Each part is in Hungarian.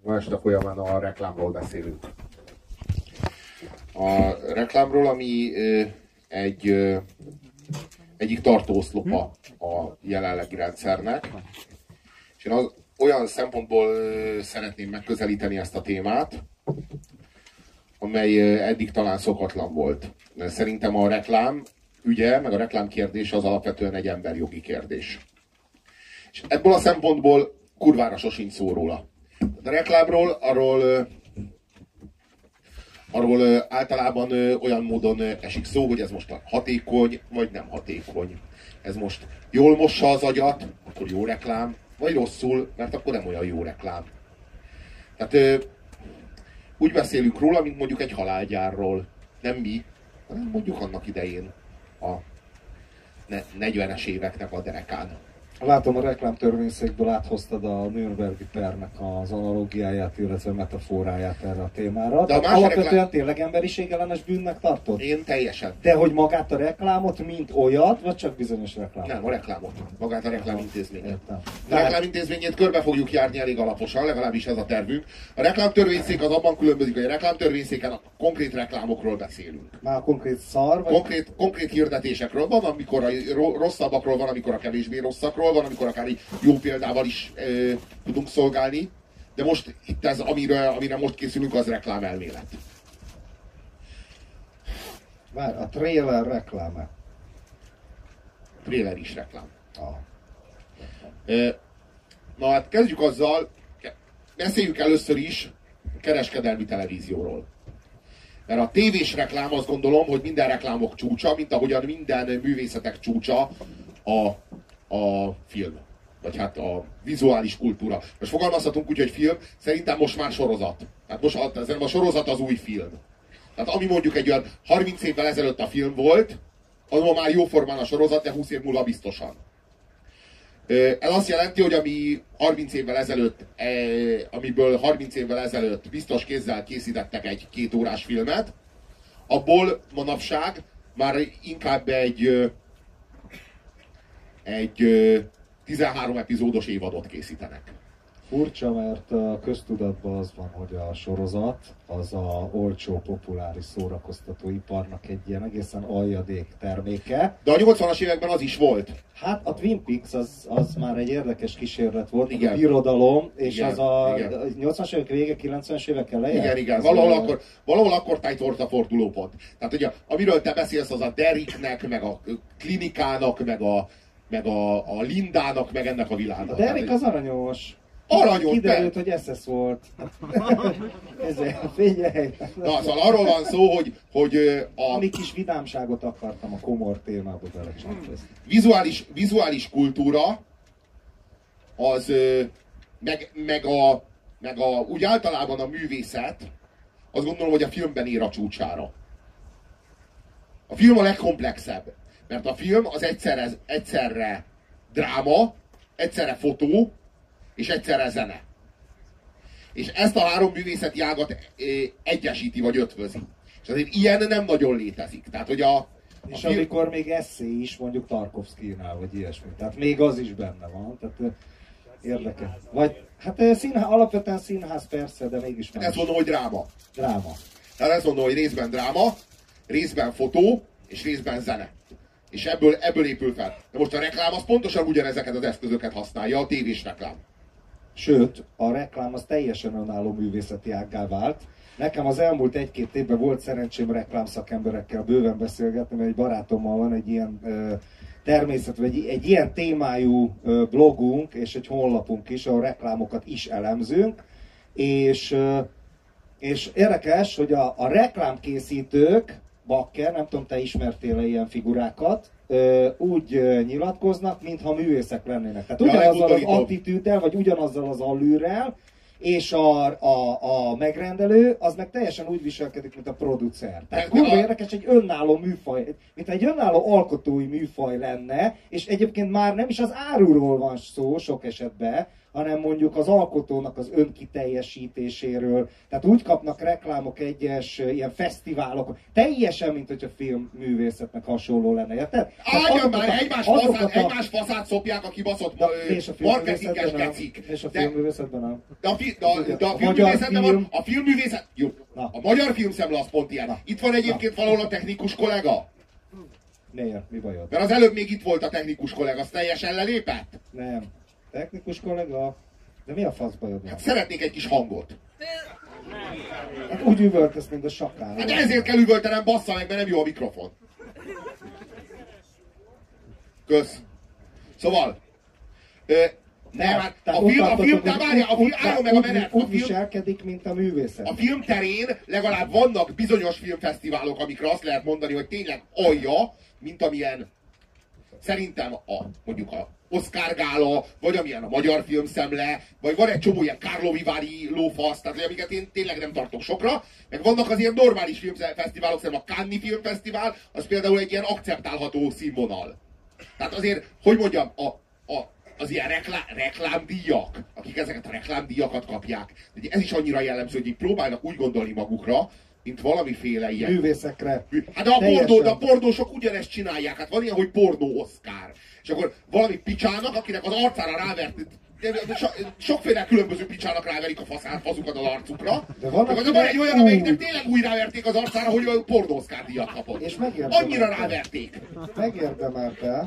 Ma este folyamán a reklámról beszélünk. A reklámról, ami egyik tartóoszlopa a jelenlegi rendszernek. És én olyan szempontból szeretném megközelíteni ezt a témát, amely eddig talán szokatlan volt. Szerintem a reklám ügye, meg a reklám kérdése az alapvetően egy emberjogi kérdés. És ebből a szempontból kurvára sosincs szó róla. A reklámról, arról általában olyan módon esik szó, hogy ez most hatékony, vagy nem hatékony. Ez most jól mossa az agyat, akkor jó reklám, vagy rosszul, mert akkor nem olyan jó reklám. Tehát úgy beszélünk róla, mint mondjuk egy halálgyárról. Nem mi, hanem mondjuk annak idején a 40-es éveknek a derekán. Látom, a reklámtörvényszékből áthoztad a Nürnbergi pernek az analógiáját, illetve metaforáját erre a témára. De alapvetően tényleg emberiségellenes bűnnek tartod? Én teljesen. De hogy magát a reklámot, mint olyat, vagy csak bizonyos reklámot? Nem, a reklámot. Magát a reklámintézményét. A reklámintézményét körbe fogjuk járni elég alaposan, legalábbis ez a tervünk. A reklámtörvényszék az abban különbözik, hogy a reklámtörvényszéken a konkrét reklámokról beszélünk. Már konkrét szar? Vagy? Konkrét hirdetésekről. Van, amikor a rosszabbakról, van, amikor a kevésbé rosszakról, van, amikor akár egy jó példával is tudunk szolgálni, de most itt ez, amire most készülünk, az reklámelmélet. Várj, a trailer rekláme. Trailer is reklám. Na hát kezdjük azzal, beszéljük először is kereskedelmi televízióról. Mert a tévés reklám, azt gondolom, hogy minden reklámok csúcsa, mint ahogyan minden művészetek csúcsa a film. Vagy hát a vizuális kultúra. Most fogalmazhatunk úgy, hogy film, szerintem most már sorozat. Tehát most a sorozat az új film. Tehát ami mondjuk egy olyan 30 évvel ezelőtt a film volt, az már jóformán a sorozat, de 20 év múlva biztosan. Ez azt jelenti, hogy amiből 30 évvel ezelőtt biztos kézzel készítettek egy 2 órás filmet, abból manapság már inkább egy 13 epizódos évadot készítenek. Furcsa, mert a köztudatban az van, hogy a sorozat az a olcsó, populáris szórakoztatóiparnak egy ilyen egészen aljadék terméke. De a 80-as években az is volt. Hát a Twin Peaks az már egy érdekes kísérlet volt, igen. A birodalom, és igen, az a igen. 80-as évek vége, 90-es évek eleje. Igen. Valahol akkor tájt volt a fordulópont. Tehát ugye, amiről te beszélsz, az a Derricknek, meg a klinikának, meg a Lindának, meg ennek a világnak. A Derrick az aranyos. Aranyos, kiderült, hogy SS volt. Figyelj! Na, szóval arról van szó, hogy ami kis vidámságot akartam a komor témába belecsempészni. Vizuális kultúra az meg úgy általában a művészet, azt gondolom, hogy a filmben ér a csúcsára. A film a legkomplexebb, mert a film az egyszerre dráma, egyszerre fotó, és egyszerre zene. És ezt a 3 művészeti ágat egyesíti, vagy ötvözi. És azért ilyen nem nagyon létezik. Tehát, hogy és amikor még eszé is, mondjuk Tarkovszkijnál, vagy ilyesmi. Tehát még az is benne van. Tehát érdekes. Vagy, hát alapvetően színház persze, de mégis más. Ezt mondom, hogy dráma. Dráma. Tehát ezt mondom, hogy részben dráma, részben fotó, és részben zene. És ebből épül fel. De most a reklám az pontosan ugyanezeket az eszközöket használja, a tévés reklám. Sőt, a reklám az teljesen önálló művészeti ággá vált. Nekem az elmúlt 1-2 évben volt szerencsém reklámszakemberekkel bőven beszélgetni, mert egy barátommal van egy ilyen természet, vagy egy ilyen témájú blogunk, és egy honlapunk is, ahol reklámokat is elemzünk. És érdekes, hogy a reklámkészítők, Bakker, nem tudom, te ismertél ilyen figurákat, úgy nyilatkoznak, mintha művészek lennének. Tehát ugyanazzal az attitűddel, vagy ugyanazzal az allűrrel, és a megrendelő, az meg teljesen úgy viselkedik, mint a producer. Tehát kurva érdekes, egy önálló műfaj, mint egy önálló alkotói műfaj lenne, és egyébként már nem is az áruról van szó sok esetben, hanem mondjuk az alkotónak az önkiteljesítéséről. Tehát úgy kapnak reklámok egyes ilyen fesztiválok, teljesen, mint hogy a filmművészetnek hasonló lenne, érted? Álljon már, egymás faszát szopják a kibaszott marketinges gecik. És a filmművészetben nem. De a filmművészetben van, a filmművészet... Jó, a magyar filmszemle az pont ilyen. Itt van egyébként valahol a technikus kollega. Miért? Mi bajod? Mert az előbb még itt volt a technikus kollega, az teljesen lelépett? Nem. Technikus kollega? De mi a fasz bajod? Hát szeretnék egy kis hangot. Hát úgy üvöltesz, mint a sakál. Hát ezért kell üvöltenem, bassza meg, mert nem jó a mikrofon. Kösz. Szóval... Nem, hát a film, álljon meg a menet. Úgy viselkedik, mint a művészet. A film terén legalább vannak bizonyos filmfesztiválok, amikre azt lehet mondani, hogy tényleg alja, mint amilyen szerintem mondjuk a Oscar gála, vagy amilyen a Magyar Filmszemle, vagy van egy csomó ilyen Karlovy Vary lófasz, tehát amiket én tényleg nem tartok sokra, meg vannak az ilyen normális filmfesztiválok, szerintem a Cannes Filmfesztivál, az például egy ilyen akceptálható színvonal. Tehát azért, hogy mondjam, az ilyen reklámdíjak, akik ezeket a reklámdíjakat kapják, ez is annyira jellemző, hogy próbálnak úgy gondolni magukra, mint valamiféle ilyen... Művészekre. Hát de a pornósok ugyanezt csinálják, hát van ilyen, hogy pornó Oscar. És akkor valami picsának, akinek az arcára rávert, sokféle különböző picsának ráverik a faszukat az arcukra. De van egy olyan, amelyiknek tényleg úgy ráverték az arcára, hogy a pornó Oscar díjat kapott. És annyira ráverték. Megérdemelte.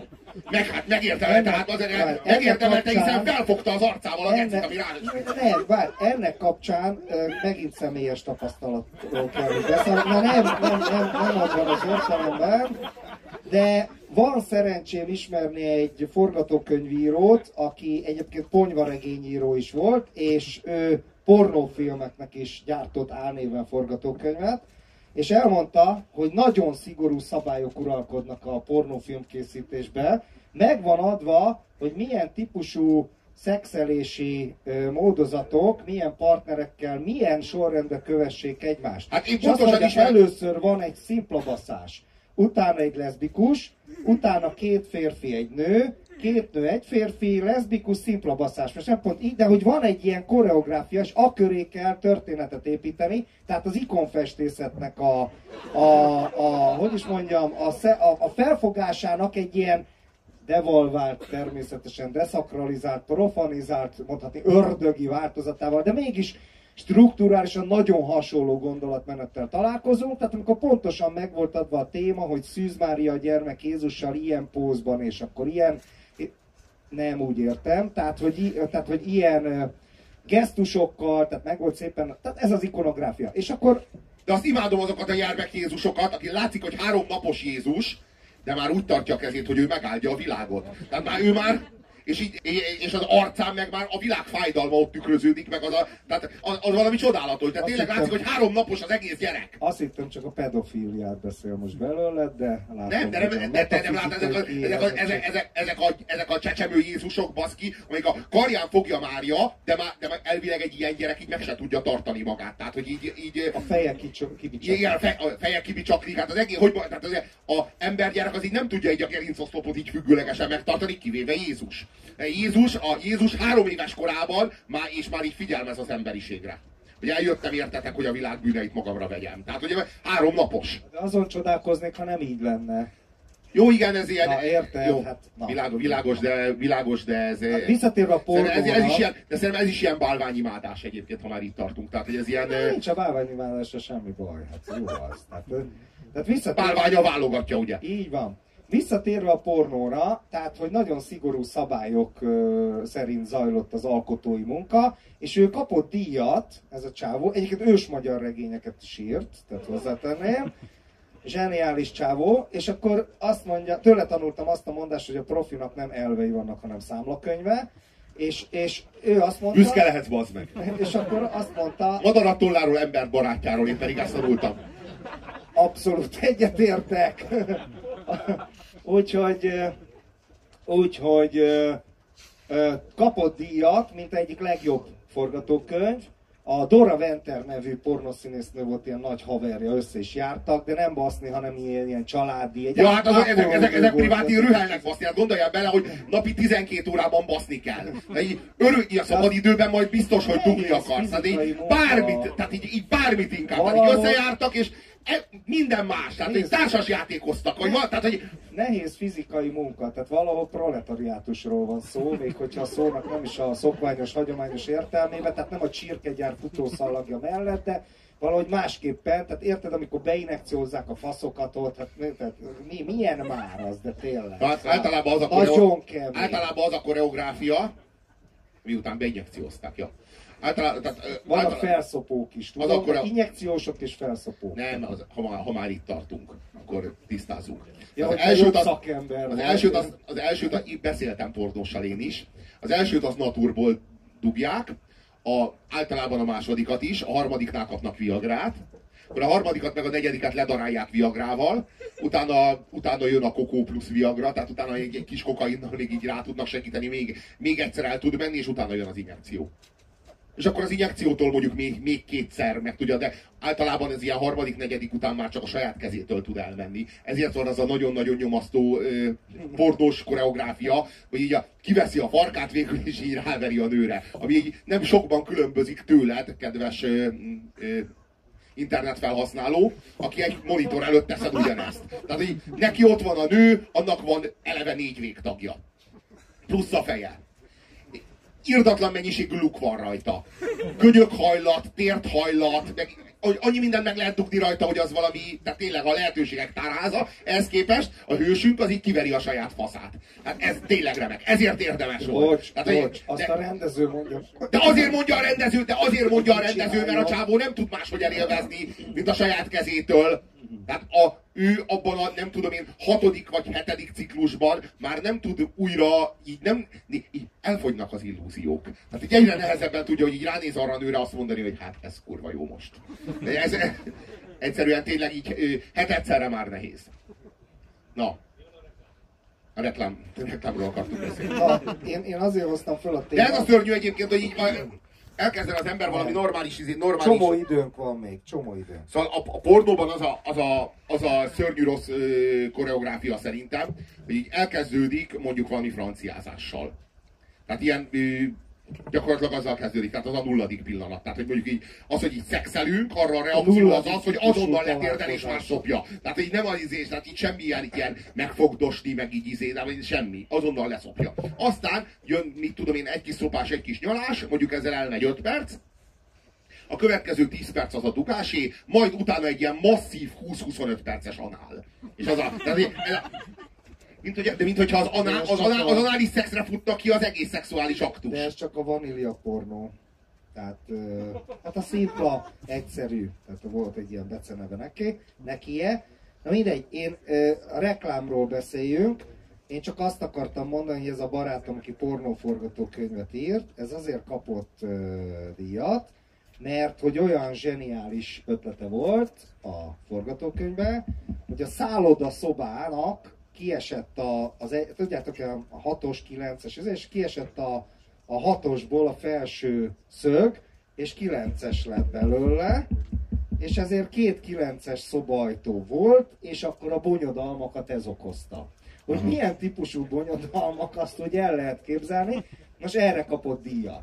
Megérdemelte, hiszen felfogta az arcával a gecit, ami rá... Ennek kapcsán megint személyes tapasztalatról kell, hogy beszélni. Nem az van az értelemben, de van szerencsém ismerni egy forgatókönyvírót, aki egyébként ponyvaregényíró is volt, és ő pornófilmeknek is gyártott álnéven forgatókönyvet, és elmondta, hogy nagyon szigorú szabályok uralkodnak a pornófilm készítésben. Meg van adva, hogy milyen típusú szexelési módozatok, milyen partnerekkel, milyen sorrendben kövessék egymást. Hát és azt mondja, először van egy szimplabaszás, utána egy leszbikus, utána 2 férfi, egy nő, 2 nő, egy férfi, leszbikus, szimplabaszás. Most nem pont így, de hogy van egy ilyen koreográfia, és aköré kell történetet építeni, tehát az ikonfestészetnek hogy is mondjam, a felfogásának egy ilyen devalvált, természetesen deszakralizált, profanizált, mondhatni ördögi változatával, de mégis strukturálisan nagyon hasonló gondolatmenettel találkozunk, tehát amikor pontosan meg volt adva a téma, hogy Szűz Mária a gyermek Jézussal ilyen pózban, és akkor ilyen, nem úgy értem, tehát hogy ilyen gesztusokkal, tehát meg volt szépen, tehát ez az ikonográfia. És akkor... De azt imádom azokat a gyermek Jézusokat, aki látszik, hogy 3 napos Jézus, de már úgy tartja a kezét, hogy ő megáldja a világot. Tehát már ő már... És az arcán meg már a világ fájdalma ott tükröződik, meg tehát az valami csodálatos. Tehát tényleg látszik, hogy 3 napos az egész gyerek. Azt hittem, csak a pedofíliát beszél most belőle, de látom. Nem látod, ezek a csecsemő Jézusok, baszki, amelyik a karján fogja Mária, de már elvileg egy ilyen gyerek így meg se tudja tartani magát. Tehát, hogy így a feje kibicsaklik. Igen, a feje kibicsaklik. Hát az egész, tehát az embergyerek az így nem tudja így a gerincoszlopot így függőlegesen megtartani, kivéve Jézus. Jézus 3 éves korában már így figyelmez az emberiségre. Hogy eljöttem értetek, hogy a világ bűneit magamra vegyem. Tehát ugye 3 napos. De azon csodálkoznék, ha nem így lenne. Jó, igen, ez ilyen... Na, érted? Jó, hát, világos, de ez... Hát visszatérve a pornóra... De szerintem ez is ilyen bálványimádás egyébként, ha már itt tartunk. Tehát, hogy ez ilyen... Nincs a bálványimádásra semmi baj. Hát jó az. Tehát visszatérve... Bálványa válogatja, ugye? Így van. Visszatérve a pornóra, tehát, hogy nagyon szigorú szabályok szerint zajlott az alkotói munka, és ő kapott díjat, ez a csávó, egyébként ősmagyar regényeket is írt, tehát hozzátenném, zseniális csávó, és akkor azt mondja, tőle tanultam azt a mondást, hogy a profinak nem elvei vannak, hanem számlakönyve, és ő azt mondta... Büszke lehetsz, bazd meg! És akkor azt mondta... Madaratolláról, emberbarátjáról, én pedig ezt tanultam. Abszolút egyetértek! Úgyhogy kapott díjat, mint egyik legjobb forgatókönyv, A Dora Venter nevű pornoszínésznő volt, ilyen nagy haverja, össze is jártak, de nem baszni, hanem ilyen családi. Ja, hát ezek priváti rühelnek baszni. Hát gondoljál bele, hogy napi 12 órában baszni kell. De így örülj a szabadidőben majd biztos, hogy dugni akarsz. Tehát így bármit inkább. Tehát így összejártak, és minden más. Tehát így társas játékoztak. Tehát, hogy... Nehéz fizikai munka, tehát valahol proletariátusról van szó, még hogyha a szónak nem is a szokványos, hagyományos értelmében, tehát nem a csirkegyár futószalagja mellett, de valahogy másképpen, tehát érted, amikor beinekciózzák a faszokat ott, tehát milyen már az, de tényleg. Hát általában az a koreográfia, miután beinjekciózták, ja. Vannak felszopók is, tudom, injekciósok és felszopók. Nem, ha már itt tartunk, akkor tisztázzunk. Ja, az elsőt beszéltem pornóssal én is. Az elsőt az naturból dugják, általában a másodikat is, a harmadiknál kapnak viagrát, akkor a harmadikat meg a negyediket ledarálják viagrával, utána jön a kokó plusz viagra, tehát utána egy kis kokainnal még így rá tudnak segíteni, még egyszer el tud menni, és utána jön az injekció. És akkor az injekciótól mondjuk még kétszer meg tudja, de általában ez ilyen harmadik, negyedik után már csak a saját kezétől tud elmenni. Ezért van az a nagyon-nagyon nyomasztó pornós koreográfia, hogy így kiveszi a farkát végül, és így ráveri a nőre. Ami így nem sokban különbözik tőled, kedves internetfelhasználó, aki egy monitor előtt teszed ugyanezt. Tehát így neki ott van a nő, annak van eleve 4 végtagja. Plusz a feje. Irdatlan mennyiségű luk van rajta. Könyökhajlat, térthajlat, meg annyi mindent meg lehet dugni rajta, hogy az valami, tehát tényleg a lehetőségek tárháza. Ehhez képest a hősünk az így kiveri a saját faszát. Hát ez tényleg remek. Ezért érdemes volt. Azt a rendező mondja. De azért mondja a rendező, mert a csávó nem tud máshogy elélvezni, mint a saját kezétől. Tehát ő abban a, nem tudom én, 6. vagy 7. ciklusban már nem tud újra, így elfogynak az illúziók. Tehát így egyre nehezebben tudja, hogy így ránéz arra a nőre azt mondani, hogy hát ez kurva jó most. De ez egyszerűen tényleg így egyszerre már nehéz. Na. A reklámról akartuk beszélni. Én azért hoztam föl a témát. De ez a szörnyű egyébként, hogy így elkezden az ember valami normális. Csomó időnk van még, csomó időnk. Szóval a pornóban az a szörnyű rossz koreográfia szerintem, hogy így elkezdődik mondjuk valami franciázással. Tehát ilyen gyakorlatilag azzal kezdődik, tehát az a 0. pillanat. Tehát, hogy mondjuk így, az, hogy így szexelünk, arra a reakció az, hogy azonnal letérdel és már szopja. Tehát így nem az izés, tehát így semmi ilyen megfogdosni, meg így de semmi. Azonnal leszopja. Aztán jön, mit tudom én, egy kis szopás, egy kis nyalás, mondjuk ezzel elmegy 5 perc, a következő 10 perc az a dugásé, majd utána egy ilyen masszív 20-25 perces anál. És az mint hogyha az anális szexre futnak ki az egész szexuális aktus. De ez csak a vanília pornó. Tehát hát a szimpla, egyszerű. Tehát volt egy ilyen beceneve nekie. Na mindegy, a reklámról beszéljünk. Én csak azt akartam mondani, hogy ez a barátom, aki pornóforgatókönyvet írt, ez azért kapott díjat, mert hogy olyan zseniális ötlete volt a forgatókönyvben, hogy a szálloda szobának kiesett tudjátok, a 6-os, 9-es, és kiesett a 6-osból a felső szög, és 9-es lett belőle, és ezért 2 9-es szobaajtó volt, és akkor a bonyodalmakat ez okozta. Hogy milyen típusú bonyodalmak, azt úgy el lehet képzelni, most erre kapott díjat.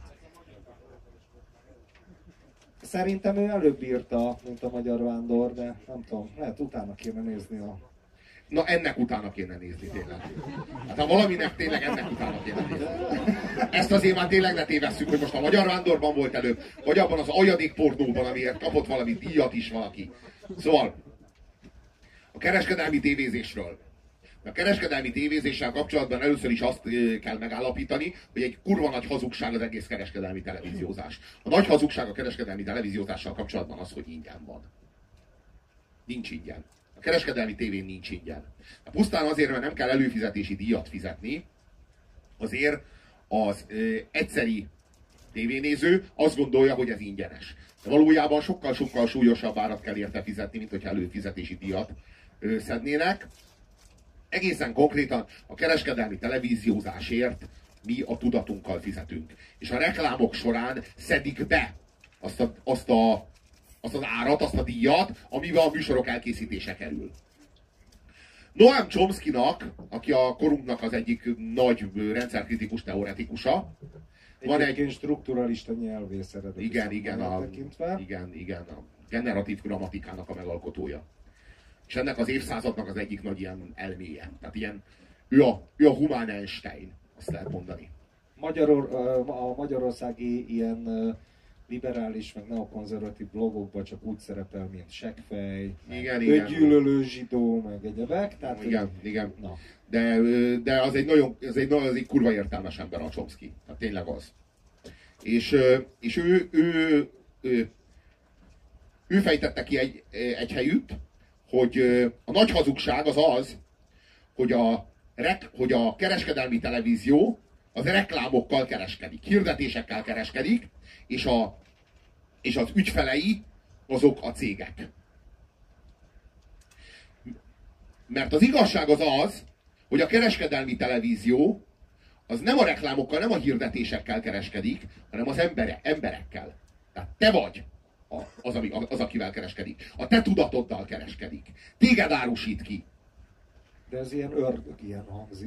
Szerintem ő előbb írta, mint a Magyar Vándor, de nem tudom, lehet utána kéne nézni a... Na, ennek utána kéne nézni tényleg. Hát ha valaminek tényleg ennek utána kéne nézni. Ezt azért már tényleg ne tévesszük, hogy most a Magyar Vándorban volt előbb, vagy abban az aljadék pornóban, amiért kapott valami díjat is valaki. Szóval, a kereskedelmi tévézésről. A kereskedelmi tévézéssel kapcsolatban először is azt kell megállapítani, hogy egy kurva nagy hazugság az egész kereskedelmi televíziózás. A nagy hazugság a kereskedelmi televíziózással kapcsolatban az, hogy ingyen van. Nincs ingyen. A kereskedelmi tévén nincs ingyen. Pusztán azért, mert nem kell előfizetési díjat fizetni, azért az egyszeri tévénéző azt gondolja, hogy ez ingyenes. De valójában sokkal-sokkal súlyosabb árat kell érte fizetni, mint hogyha előfizetési díjat szednének. Egészen konkrétan a kereskedelmi televíziózásért mi a tudatunkkal fizetünk. És a reklámok során szedik be azt az árat, azt a díjat, amivel a műsorok elkészítése kerül. Noam Chomskynak, aki a korunknak az egyik nagy rendszerkritikus teoretikusa, van egy strukturalista nyelvész eredeti. Igen, a generatív grammatikának a megalkotója. És ennek az évszázadnak az egyik nagy ilyen elméje. Tehát ilyen, ő a humán Einstein, azt lehet mondani. A magyarországi ilyen liberális, meg neokonzervatív blogokban csak úgy szerepel, mint seggfej, öngyűlölő zsidó, meg egyebek. Tehát, igen. Na. De az egy kurva értelmes ember a Chomsky. Tehát tényleg az. És ő fejtette ki egy helyütt, hogy a nagy hazugság az az, hogy a kereskedelmi televízió az reklámokkal kereskedik, hirdetésekkel kereskedik, és az ügyfelei azok a cégek. Mert az igazság az az, hogy a kereskedelmi televízió az nem a reklámokkal, nem a hirdetésekkel kereskedik, hanem az emberekkel. Tehát te vagy az, akivel kereskedik. A te tudatoddal kereskedik. Téged árusít ki. De ez ilyen ilyen hangzik.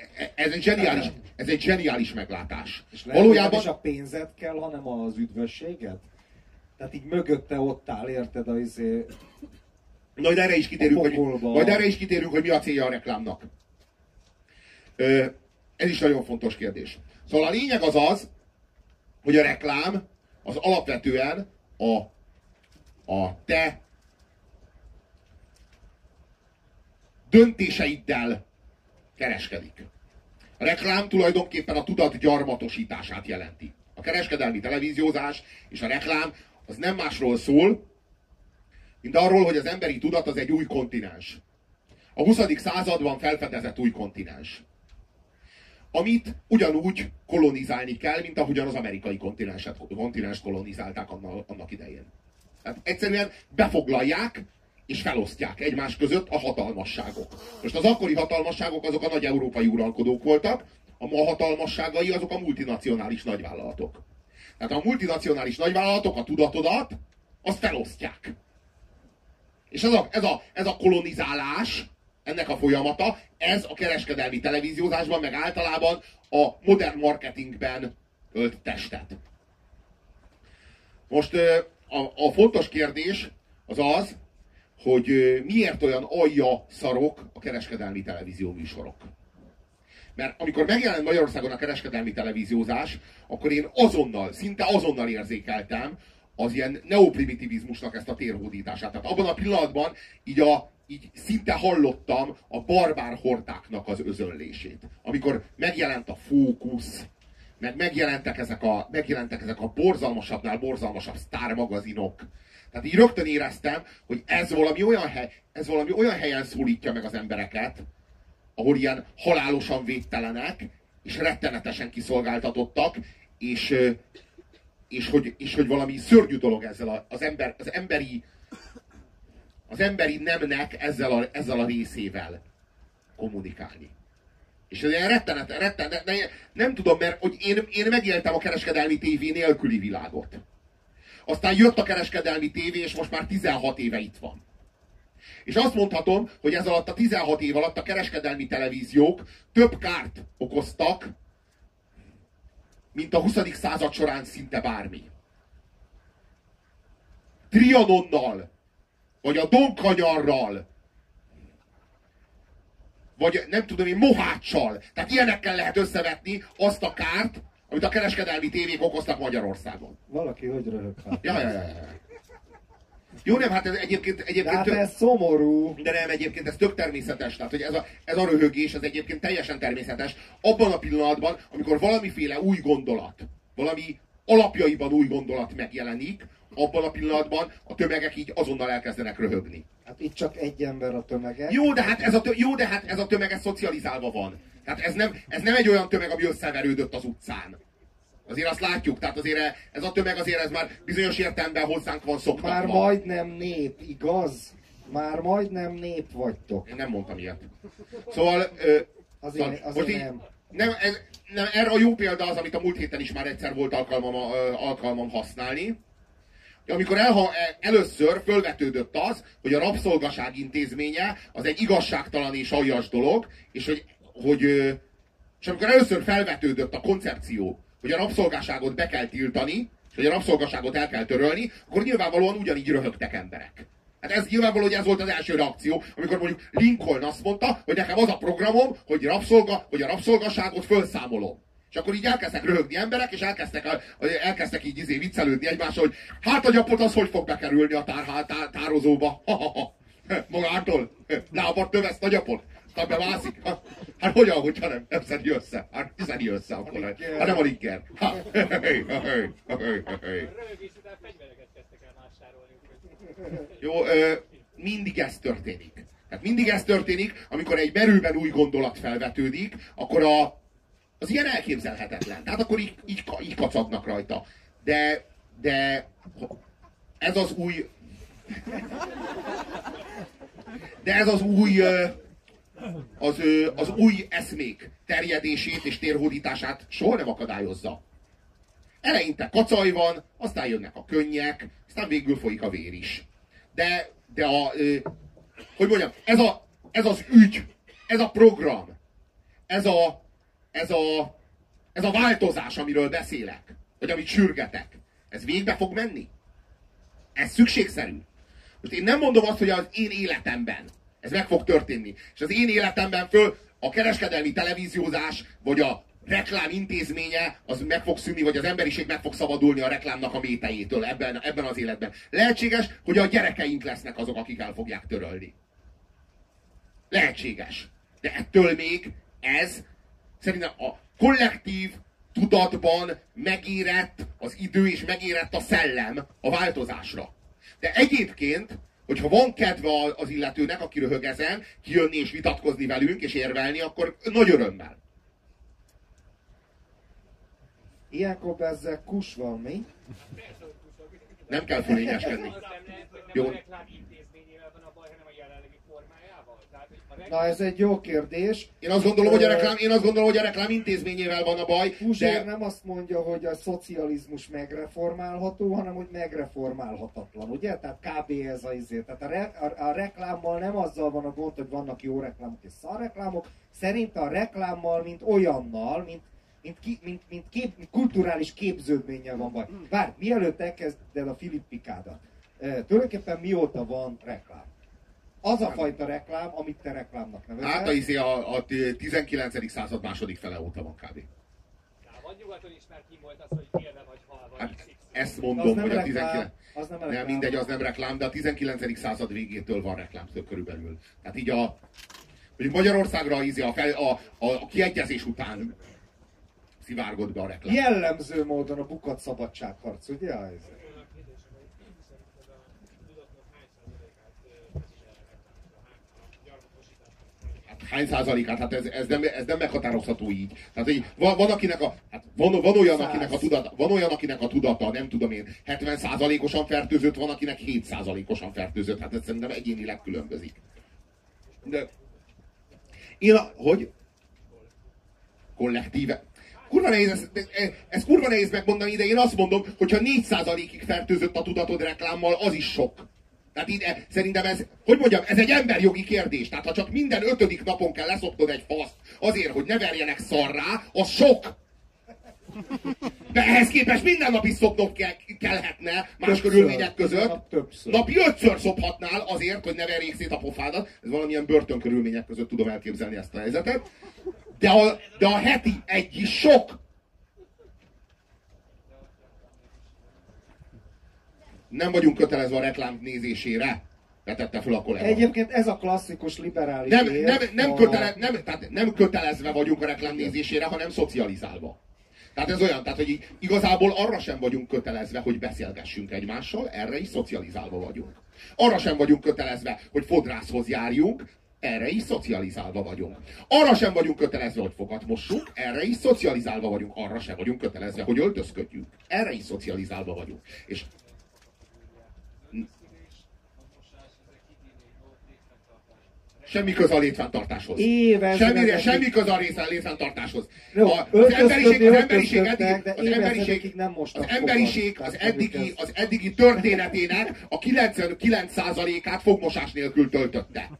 Ez egy zseniális meglátás. És valójában nem is a pénzed kell, hanem az üdvösséged? Tehát így mögötte ott áll, érted, Majd erre is kitérünk, hogy mi a célja a reklámnak. Ez is nagyon fontos kérdés. Szóval a lényeg az az, hogy a reklám az alapvetően a te döntéseiddel kereskedik. A reklám tulajdonképpen a tudat gyarmatosítását jelenti. A kereskedelmi televíziózás és a reklám az nem másról szól, mint arról, hogy az emberi tudat az egy új kontinens. A 20. században felfedezett új kontinens. Amit ugyanúgy kolonizálni kell, mint ahogyan az amerikai kontinenst kolonizálták annak idején. Tehát egyszerűen befoglalják és felosztják egymás között a hatalmasságok. Most az akkori hatalmasságok azok a nagy európai uralkodók voltak, a ma hatalmasságai azok a multinacionális nagyvállalatok. Tehát a multinacionális nagyvállalatok a tudatodat, azt felosztják. És ez a kolonizálás, ennek a folyamata, ez a kereskedelmi televíziózásban, meg általában a modern marketingben ölt testet. Most a fontos kérdés az az, hogy miért olyan alja szarok a kereskedelmi televízió műsorok. Mert amikor megjelent Magyarországon a kereskedelmi televíziózás, akkor én szinte azonnal érzékeltem az ilyen neoprimitivizmusnak ezt a térhódítását. Tehát abban a pillanatban így szinte hallottam a barbár hordáknak az özönlését. Amikor megjelent a Fókusz, meg megjelentek ezek a borzalmasabbnál borzalmasabb sztármagazinok. Tehát így rögtön éreztem, hogy ez valami olyan helyen szólítja meg az embereket, ahol ilyen halálosan védtelenek, és rettenetesen kiszolgáltatottak, és hogy valami szörnyű dolog ezzel az emberi nemnek ezzel a részével kommunikálni. És ez ilyen rettenet, nem tudom, mert hogy én megéltem a kereskedelmi tévé nélküli világot. Aztán jött a kereskedelmi tévé, és most már 16 éve itt van. És azt mondhatom, hogy ez alatt a 16 év alatt a kereskedelmi televíziók több kárt okoztak, mint a 20. század során szinte bármi. Trianonnal, vagy a Donkanyarral, vagy nem tudom én, Moháccsal. Tehát ilyenekkel lehet összevetni azt a kárt, amit a kereskedelmi tévék okoztak Magyarországon. Valaki hogy röhög hát. Ja. Jó, nem, hát ez egyébként de hát ez szomorú. De nem, egyébként ez tök természetes. Tehát, hogy ez a röhögés, ez egyébként teljesen természetes. Abban a pillanatban, amikor valamiféle új gondolat, valami alapjaiban új gondolat megjelenik, abban a pillanatban a tömegek így azonnal elkezdenek röhögni. Hát itt csak egy ember a tömege. Jó, de hát ez a tömeg ez szocializálva van. Tehát ez nem egy olyan tömeg, ami összeverődött az utcán. Azért azt látjuk, tehát azért ez a tömeg azért ez már bizonyos értelemben hozzánk van szoktatva. Már majdnem nép, igaz? Már majdnem nép vagytok. Én nem mondtam ilyet. Szóval... azért nem. Erre a jó példa az, amit a múlt héten is már egyszer volt alkalmam használni. amikor először fölvetődött az, hogy a rabszolgaság intézménye az egy igazságtalan és aljas dolog, és és amikor először felvetődött a koncepció, hogy a rabszolgaságot be kell tiltani, és hogy a rabszolgaságot el kell törölni, akkor nyilvánvalóan ugyanígy röhögtek emberek. Hát ez nyilvánvaló, hogy ez volt az első reakció, amikor mondjuk Lincoln azt mondta, hogy nekem az a programom, hogy a rabszolgaságot felszámolom. És akkor így elkezdtek röhögni emberek, és elkezdtek így viccelődni egymással, hogy hát a gyapot az hogy fog bekerülni a tározóba? Magától? Lábat növesz a gyapot? Aztán bemászik? Hát hogyan, hogyha nem szedi össze? Hát szedi össze akkor. Hát nem a Licker. A röhögés után fegyvereket kezdtek el vásárolni. Jó, mindig ez történik. Tehát mindig ez történik, amikor egy merőben új gondolat felvetődik, akkor az ilyen elképzelhetetlen. Tehát akkor így kacagnak rajta. De ez az új... De ez az új... Az új eszmék terjedését és térhódítását soha nem akadályozza. Eleinte kacaj van, aztán jönnek a könnyek, aztán végül folyik a vér is. De hogy mondjam, ez az ügy, ez a program, ez a változás, amiről beszélek, vagy amit sürgetek, ez végbe fog menni? Ez szükségszerű? Most én nem mondom azt, hogy az én életemben ez meg fog történni. És az én életemben a kereskedelmi televíziózás, vagy a reklám intézménye, az meg fog szűnni, vagy az emberiség meg fog szabadulni a reklámnak a métejétől ebben az életben. Lehetséges, hogy a gyerekeink lesznek azok, akik el fogják törölni. Lehetséges. De ettől még ez szerintem a kollektív tudatban megérett az idő, és megérett a szellem a változásra. De egyébként, hogyha van kedve az illetőnek, aki röhög ezen, kijönni és vitatkozni velünk, és érvelni, akkor nagy örömmel. Ilyenkor ezzel kus van, mi? Nem kell fölényeskedni. Jó. Na ez egy jó kérdés. Én azt gondolom, hogy a reklám intézményével van a baj. Puzsér nem azt mondja, hogy a szocializmus megreformálható, hanem hogy megreformálhatatlan, ugye? Tehát kb. Ez a izé. Tehát a reklámmal nem azzal van a gond, hogy vannak jó reklámok és szar reklámok. Szerint a reklámmal, mint olyannal, mint kulturális képződménnyel van baj. Várj, mielőtt elkezded a filippikádat. Tulajdonképpen mióta van reklám? Az a fajta reklám, amit te reklámnak nevezel. Hát a 19. század második fele óta van kb. Vagy nyugaton is már kim volt az, hogy élve vagy halva. Hát ezt mondom, hogy a 19... Nem mindegy, az nem reklám, de a 19. század végétől van reklám körülbelül. Tehát így mondjuk Magyarországra a kiegyezés után szivárgott be a reklám. Jellemző módon a bukott szabadságharc, ugye? Hány százalékát? Hát ez nem meghatározható így. Tehát van akinek van olyan, akinek a tudata, nem tudom én, 70%-osan fertőzött, van akinek 7%-osan fertőzött. Hát ez szerintem egyénileg különbözik. De hogy? Kollektíve. Kurva nehéz, ez kurva nehéz megmondani, de én azt mondom, hogyha 4%-ig fertőzött a tudatod reklámmal, az is sok. Tehát szerintem ez egy emberjogi kérdés. Tehát ha csak minden 5. napon kell leszopnod egy faszt azért, hogy ne verjenek szarrá, az sok. De ehhez képest minden nap is szopnod kellhetne más körülmények között. Napi 5-ször szophatnál azért, hogy ne verjék szét a pofádat. Ez valamilyen börtönkörülmények között tudom elképzelni ezt a helyzetet. De a heti egy is sok. Nem vagyunk kötelezve a reklám nézésére. Vetette fel a kollega. Egyébként ez a klasszikus liberális nem kötelezve vagyunk a reklám nézésére, hanem szocializálva. Tehát ez olyan, tehát hogy igazából arra sem vagyunk kötelezve, hogy beszélgessünk egymással, erre is szocializálva vagyunk. Arra sem vagyunk kötelezve, hogy fodrászhoz járjunk, erre is szocializálva vagyunk. Arra sem vagyunk kötelezve, hogy fogat mossunk, erre is szocializálva vagyunk. Arra sem vagyunk kötelezve, hogy öltözködjünk. Erre is szocializálva vagyunk. És Semmi köze a létfenntartáshoz. Semmi köze a létfenntartáshoz. Az emberiség az eddigi történetének a 99%-át fogmosás nélkül töltötte.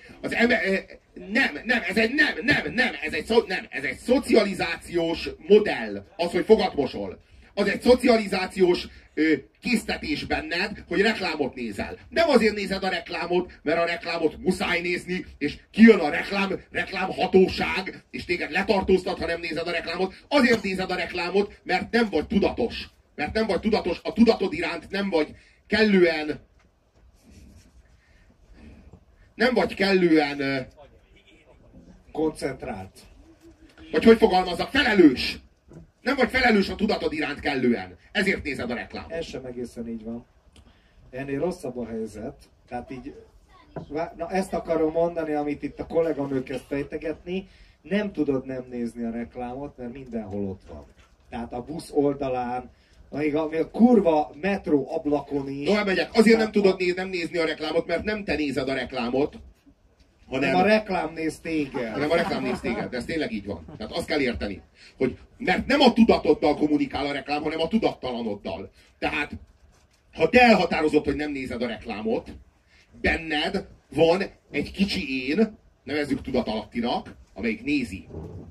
Ez egy szocializációs modell, az, hogy fogat mosol. Az egy szocializációs késztetés benned, hogy reklámot nézel. Nem azért nézed a reklámot, mert a reklámot muszáj nézni, és kijön a reklámhatóság, és téged letartóztat, ha nem nézed a reklámot. Azért nézed a reklámot, mert nem vagy tudatos. A tudatod iránt nem vagy kellően koncentrált. Vagy hogy fogalmazzak, felelős. Nem vagy felelős a tudatod iránt kellően. Ezért nézed a reklámot. Ez sem egészen így van. Ennél rosszabb a helyzet. Tehát így, na ezt akarom mondani, amit itt a kolléganő kezd fejtegetni. Nem tudod nem nézni a reklámot, mert mindenhol ott van. Tehát a busz oldalán, még a kurva metró ablakon is. Tovább megyek. Azért nem tudod nem nézni a reklámot, mert nem te nézed a reklámot, hanem a reklám néz téged. Hanem a reklám néz téged, de ez tényleg így van. Tehát azt kell érteni, hogy mert nem a tudatoddal kommunikál a reklám, hanem a tudattalanoddal. Tehát, ha te elhatározod, hogy nem nézed a reklámot, benned van egy kicsi én, nevezzük tudatalattinak, amelyik nézi.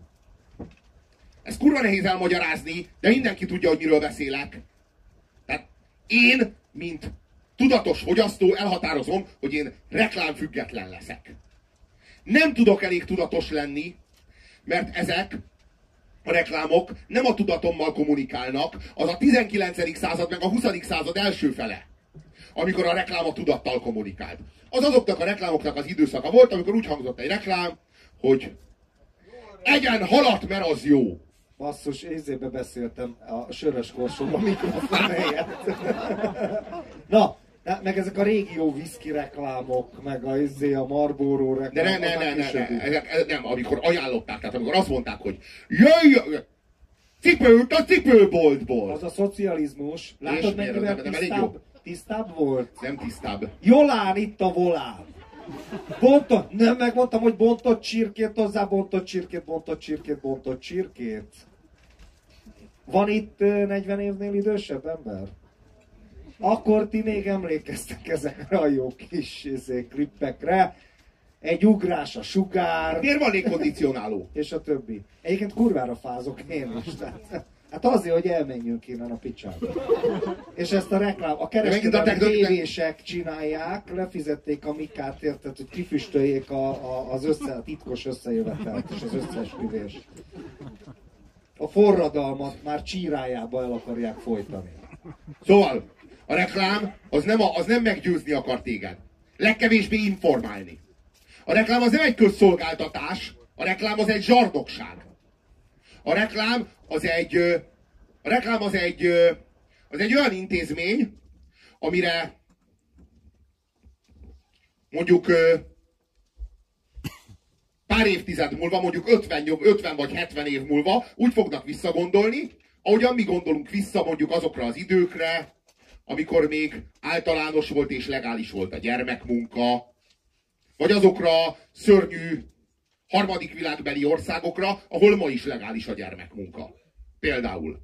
Ez kurva nehéz elmagyarázni, de mindenki tudja, hogy miről beszélek. Tehát én, mint tudatos fogyasztó elhatározom, hogy én reklámfüggetlen leszek. Nem tudok elég tudatos lenni, mert ezek a reklámok nem a tudatommal kommunikálnak, az a 19. század meg a 20. század első fele, amikor a reklám a tudattal kommunikált. Az azoknak a reklámoknak az időszaka volt, amikor úgy hangzott egy reklám, hogy egyen halat, mert az jó. Basszus, érzébe beszéltem a sörös korsóban mikrofon helyett. Na, meg ezek a régió whisky reklámok, meg a Marlboro reklámok. De nem, amikor ajánlották, tehát amikor azt mondták, hogy jöjj, cipőt a cipőboltból. Az a szocializmus. Látod, mennyivel tisztább volt? Nem tisztább. Jolán itt a volán. Nem megmondtam, hogy bontott csirkét hozzá, bontott csirkét. Van itt 40 évnél idősebb ember? Akkor ti még emlékeztek ezekre a jó kis klippekre. Egy ugrás a sugár. Miért van légkondicionáló? És a többi. Egyébként kurvára fázok én is. Hát azért, hogy elmenjünk innen a picsába. És ezt a reklám, a kereskedelmi tévések csinálják, lefizették a Mikát, érted, hogy kifüstöljék a titkos összejövetelt és az összeesküvést. A forradalmat már csírájába el akarják folytani. Szóval, a reklám az nem meggyőzni akar téged. Legkevésbé informálni. A reklám az nem egy közszolgáltatás, a reklám az egy zsarnokság. A reklám az egy olyan intézmény, amire mondjuk pár évtized múlva, mondjuk 50 vagy 70 év múlva úgy fognak visszagondolni, ahogyan mi gondolunk vissza mondjuk azokra az időkre, amikor még általános volt és legális volt a gyermekmunka, vagy azokra a szörnyű harmadik világbeli országokra, ahol ma is legális a gyermekmunka. Például.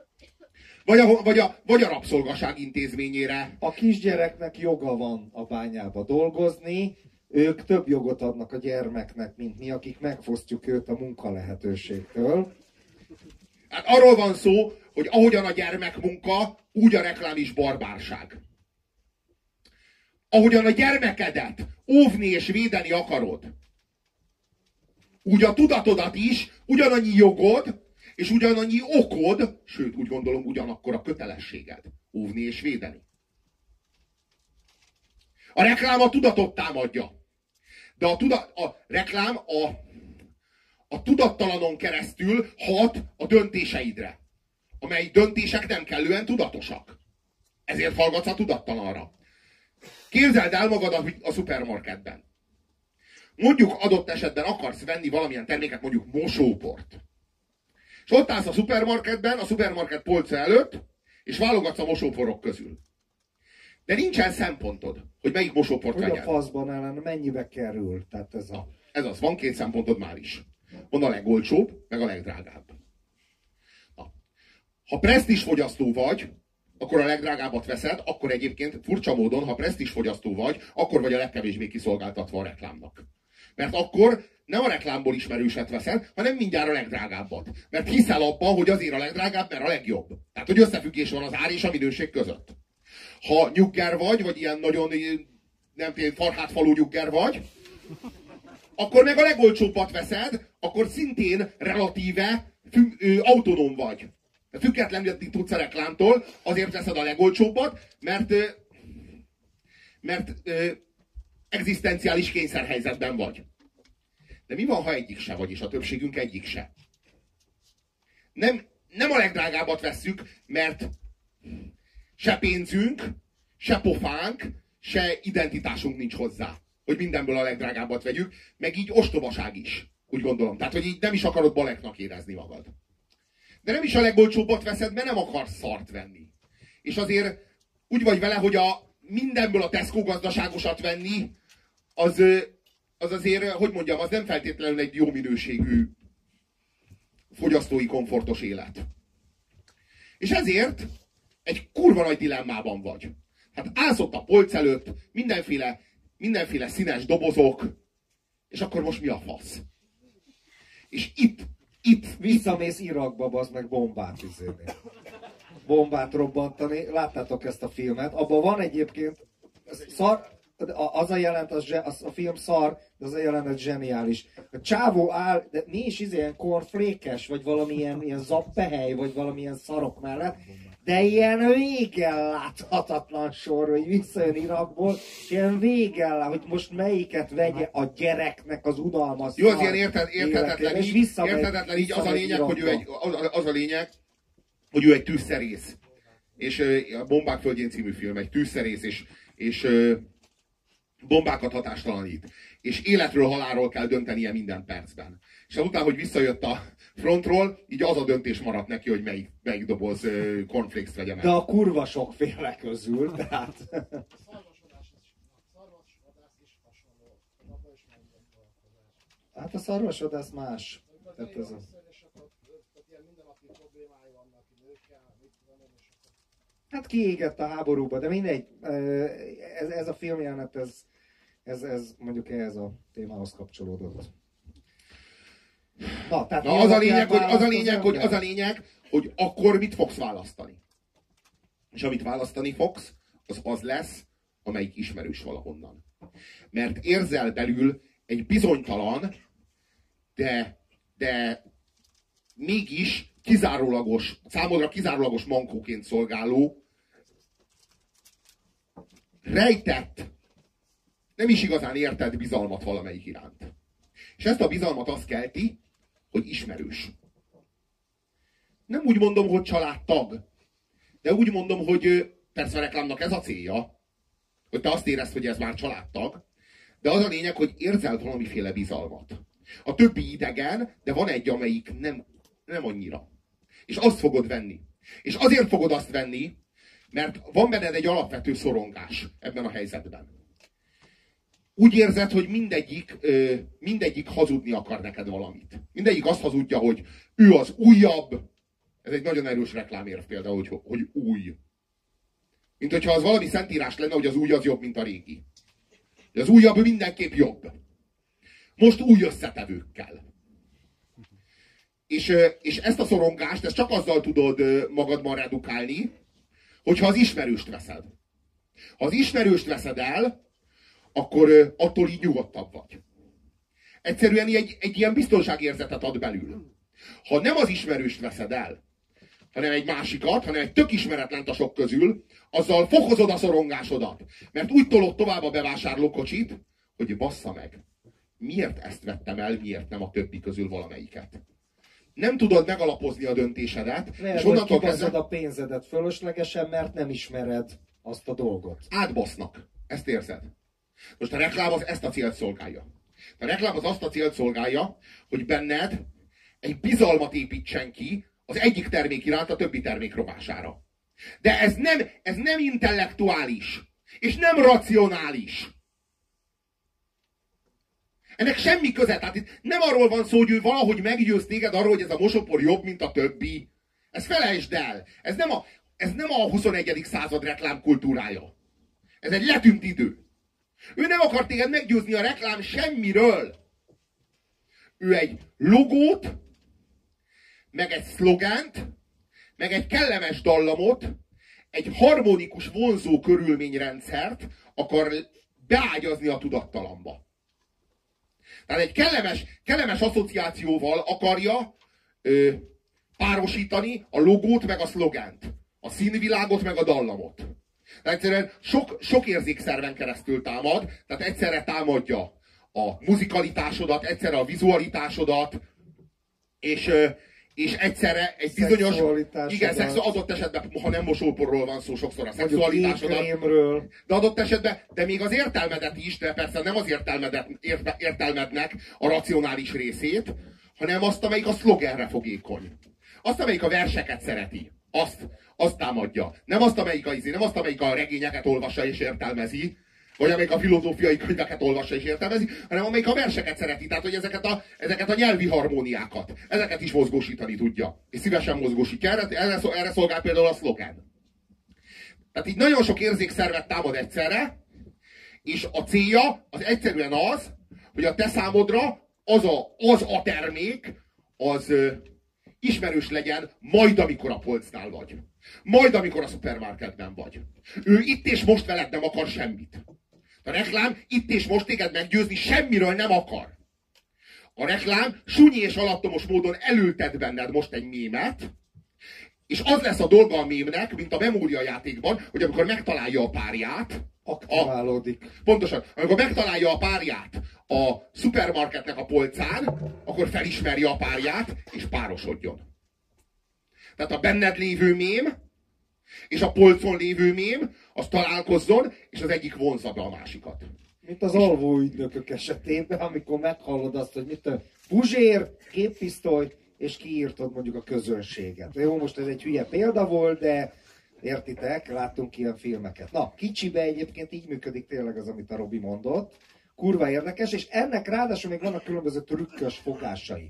Vagy a rabszolgaság intézményére. A kisgyereknek joga van a bányába dolgozni, ők több jogot adnak a gyermeknek, mint mi, akik megfosztjuk őt a munkalehetőségtől. Hát arról van szó, hogy ahogyan a gyermekmunka, úgy a reklám is barbárság. Ahogyan a gyermekedet óvni és védeni akarod, úgy a tudatodat is, ugyanannyi jogod, és ugyanannyi okod, sőt, úgy gondolom, ugyanakkor a kötelességed óvni és védeni. A reklám a tudatot támadja. De a reklám a tudattalanon keresztül hat a döntéseidre, amely döntések nem kellően tudatosak. Ezért hallgatsz a tudattalanra. Képzeld el magad a szupermarketben. Mondjuk adott esetben akarsz venni valamilyen terméket, mondjuk mosóport. És ott állsz a szupermarketben, a szupermarket polca előtt, és válogatsz a mosóporok közül. De nincsen szempontod, hogy melyik mosóport Hogy a vegyed. faszban ellen mennyibe kerül? Tehát ez a... Ez az, van két szempontod már is. Van a legolcsóbb, meg a legdrágább. Na. Ha presztízsfogyasztó vagy, akkor a legdrágábbat veszed, akkor egyébként furcsa módon, ha presztízsfogyasztó vagy, akkor vagy a legkevésbé kiszolgáltatva a reklámnak. Mert akkor nem a reklámból ismerőset veszed, hanem mindjárt a legdrágábbat. Mert hiszel abban, hogy azért a legdrágább, mert a legjobb. Tehát, hogy összefüggés van az ár és a minőség között. Ha nyugger vagy ilyen nagyon, nem tudom, farhátfalú nyugger vagy, akkor meg a legolcsóbbat veszed, akkor szintén relatíve autonóm vagy. Függetlenül tudsz a reklámtól, azért veszed a legolcsóbbat, mert egzisztenciális kényszerhelyzetben vagy. De mi van, ha egyik se vagy, és a többségünk egyik se? Nem a legdrágábbat vesszük, mert se pénzünk, se pofánk, se identitásunk nincs hozzá, hogy mindenből a legdrágábbat vegyük, meg így ostobaság is, úgy gondolom. Tehát, hogy így nem is akarod baleknak érezni magad. De nem is a legolcsóbbat veszed, mert nem akarsz szart venni. És azért úgy vagy vele, hogy mindenből a Tesco gazdaságosat venni, az azért, hogy mondjam, az nem feltétlenül egy jó minőségű fogyasztói komfortos élet. És ezért egy kurva nagy dilemmában vagy. Hát állsz ott a polc előtt, mindenféle színes dobozok, és akkor most mi a fasz? És itt Visszamész Irakba, bazd meg bombát izélni. Bombát robbantani. Láttátok ezt a filmet? Abban van egyébként szar, az a jelent, az a film szar, de az a jelenet zseniális. A csávó áll, de mi is ilyen kornflékes, vagy valamilyen ilyen zappehely, vagy valamilyen szarok mellett, de ilyen véggel láthatatlan sor, hogy visszajön Irakból, és ilyen véggel lát, hogy most melyiket vegye a gyereknek az unalmas. jó, az ilyen érthetetlen így az a lényeg, hogy ő egy tűzszerész. És a Bombák földjén című film, egy tűzszerész, és bombákat hatástalanít. És életről, halálról kell döntenie minden percben. És azután, hogy visszajött a frontról, így az a döntés maradt neki, hogy melyik doboz cornflakes vegye meg. De a kurva sokféle közül, tehát... Hát a szarvasvadász más. Tehát ez a... Hát kiégett a háborúba, de mindegy. Ez a filmjelenet, ez mondjuk ehhez a témához kapcsolódott. Tehát az a lényeg, hogy akkor mit fogsz választani. És amit választani fogsz, az lesz, amelyik ismerős valahonnan. Mert érzel belül egy bizonytalan, de mégis számodra kizárólagos mankóként szolgáló, rejtett, nem is igazán értett bizalmat valamelyik iránt. És ezt a bizalmat azt kelti, hogy ismerős. Nem úgy mondom, hogy családtag, de úgy mondom, hogy persze a reklámnak ez a célja, hogy te azt érezd, hogy ez már családtag, de az a lényeg, hogy érzel valamiféle bizalmat. A többi idegen, de van egy, amelyik nem annyira. És azt fogod venni. És azért fogod azt venni, mert van benned egy alapvető szorongás ebben a helyzetben. Úgy érzed, hogy mindegyik hazudni akar neked valamit. Mindegyik azt hazudja, hogy ő az újabb. Ez egy nagyon erős reklámérv például, hogy új. Mint hogyha az valami szentírás lenne, hogy az új az jobb, mint a régi. Az újabb mindenképp jobb. Most új összetevőkkel. És ezt a szorongást, ezt csak azzal tudod magadban redukálni, hogyha az ismerőst veszed. Ha az ismerőst veszed el, akkor attól így nyugodtabb vagy. Egyszerűen egy ilyen biztonságérzetet ad belül. Ha nem az ismerőst veszed el, hanem egy másikat, hanem egy tök ismeretlent a sok közül, azzal fokozod a szorongásodat. Mert úgy tolod tovább a bevásárlókocsit, hogy bassza meg. Miért ezt vettem el, miért nem a többi közül valamelyiket? Nem tudod megalapozni a döntésedet. Lehet, és hogy onnantól kibaszod a pénzedet fölöslegesen, mert nem ismered azt a dolgot. Átbasznak. Ezt érzed. Most a reklám az ezt a célt szolgálja. A reklám az azt a célt szolgálja, hogy benned egy bizalmat építsen ki az egyik termék iránt a többi termék rovására. De ez nem intellektuális. És nem racionális. Ennek semmi köze. Tehát itt nem arról van szó, hogy ő valahogy meggyőz téged arról, hogy ez a mosópor jobb, mint a többi. Ezt felejtsd el. Ez nem a 21. század reklámkultúrája. Ez egy letűnt idő. Ő nem akar téged meggyőzni a reklám semmiről. Ő egy logót, meg egy szlogent, meg egy kellemes dallamot, egy harmonikus, vonzó körülményrendszert akar beágyazni a tudattalamba. Tehát egy kellemes asszociációval akarja párosítani a logót meg a szlogent, a színvilágot meg a dallamot. Tehát egyszerűen sok érzékszerven keresztül támad, tehát egyszerre támadja a muzikalitásodat, egyszerre a vizualitásodat, és egyszerre egy bizonyos... Igen, adott esetben, ha nem mosóporról van szó, sokszor a szexualitásodat. De adott esetben, de még az értelmedet is, de persze nem az értelmednek a racionális részét, hanem azt, amelyik a szlogenre fogékony. Azt, amelyik a verseket szereti. Azt támadja. Nem azt, amelyik a regényeket olvassa és értelmezi, vagy amelyik a filozófiai könyveket olvassa és értelmezi, hanem amelyik a verseket szereti. Tehát, hogy ezeket a nyelvi harmóniákat, ezeket is mozgósítani tudja. És szívesen mozgósítja. Erre szolgál például a szlogen. Tehát így nagyon sok érzékszervet támad egyszerre, és a célja az egyszerűen az, hogy a te számodra az a termék, az ismerős legyen, majd amikor a polcnál vagy. Majd amikor a szupermarketben vagy. Ő itt és most veled nem akar semmit. A reklám itt és most téged meggyőzni semmiről nem akar. A reklám sunyi és alattomos módon elültet benned most egy mémet, és az lesz a dolga a mémnek, mint a memóriajátékban, hogy amikor megtalálja a párját, aktiválódik. Pontosan. Amikor megtalálja a párját a szupermarketnek a polcán, akkor felismerje a párját, és párosodjon. Tehát a benned lévő mém, és a polcon lévő mém, az találkozzon, és az egyik vonzza be a másikat. Mint az alvó ügynökök esetében, amikor meghallod azt, hogy mit a Puzsér, képpisztoly, és kiírtod mondjuk a közönséget. Jó, most ez egy hülye példa volt, de értitek, láttunk ilyen filmeket. Na, kicsibe egyébként így működik tényleg az, amit a Robi mondott. Kurva érdekes, és ennek ráadásul még vannak különböző trükkös fogásai.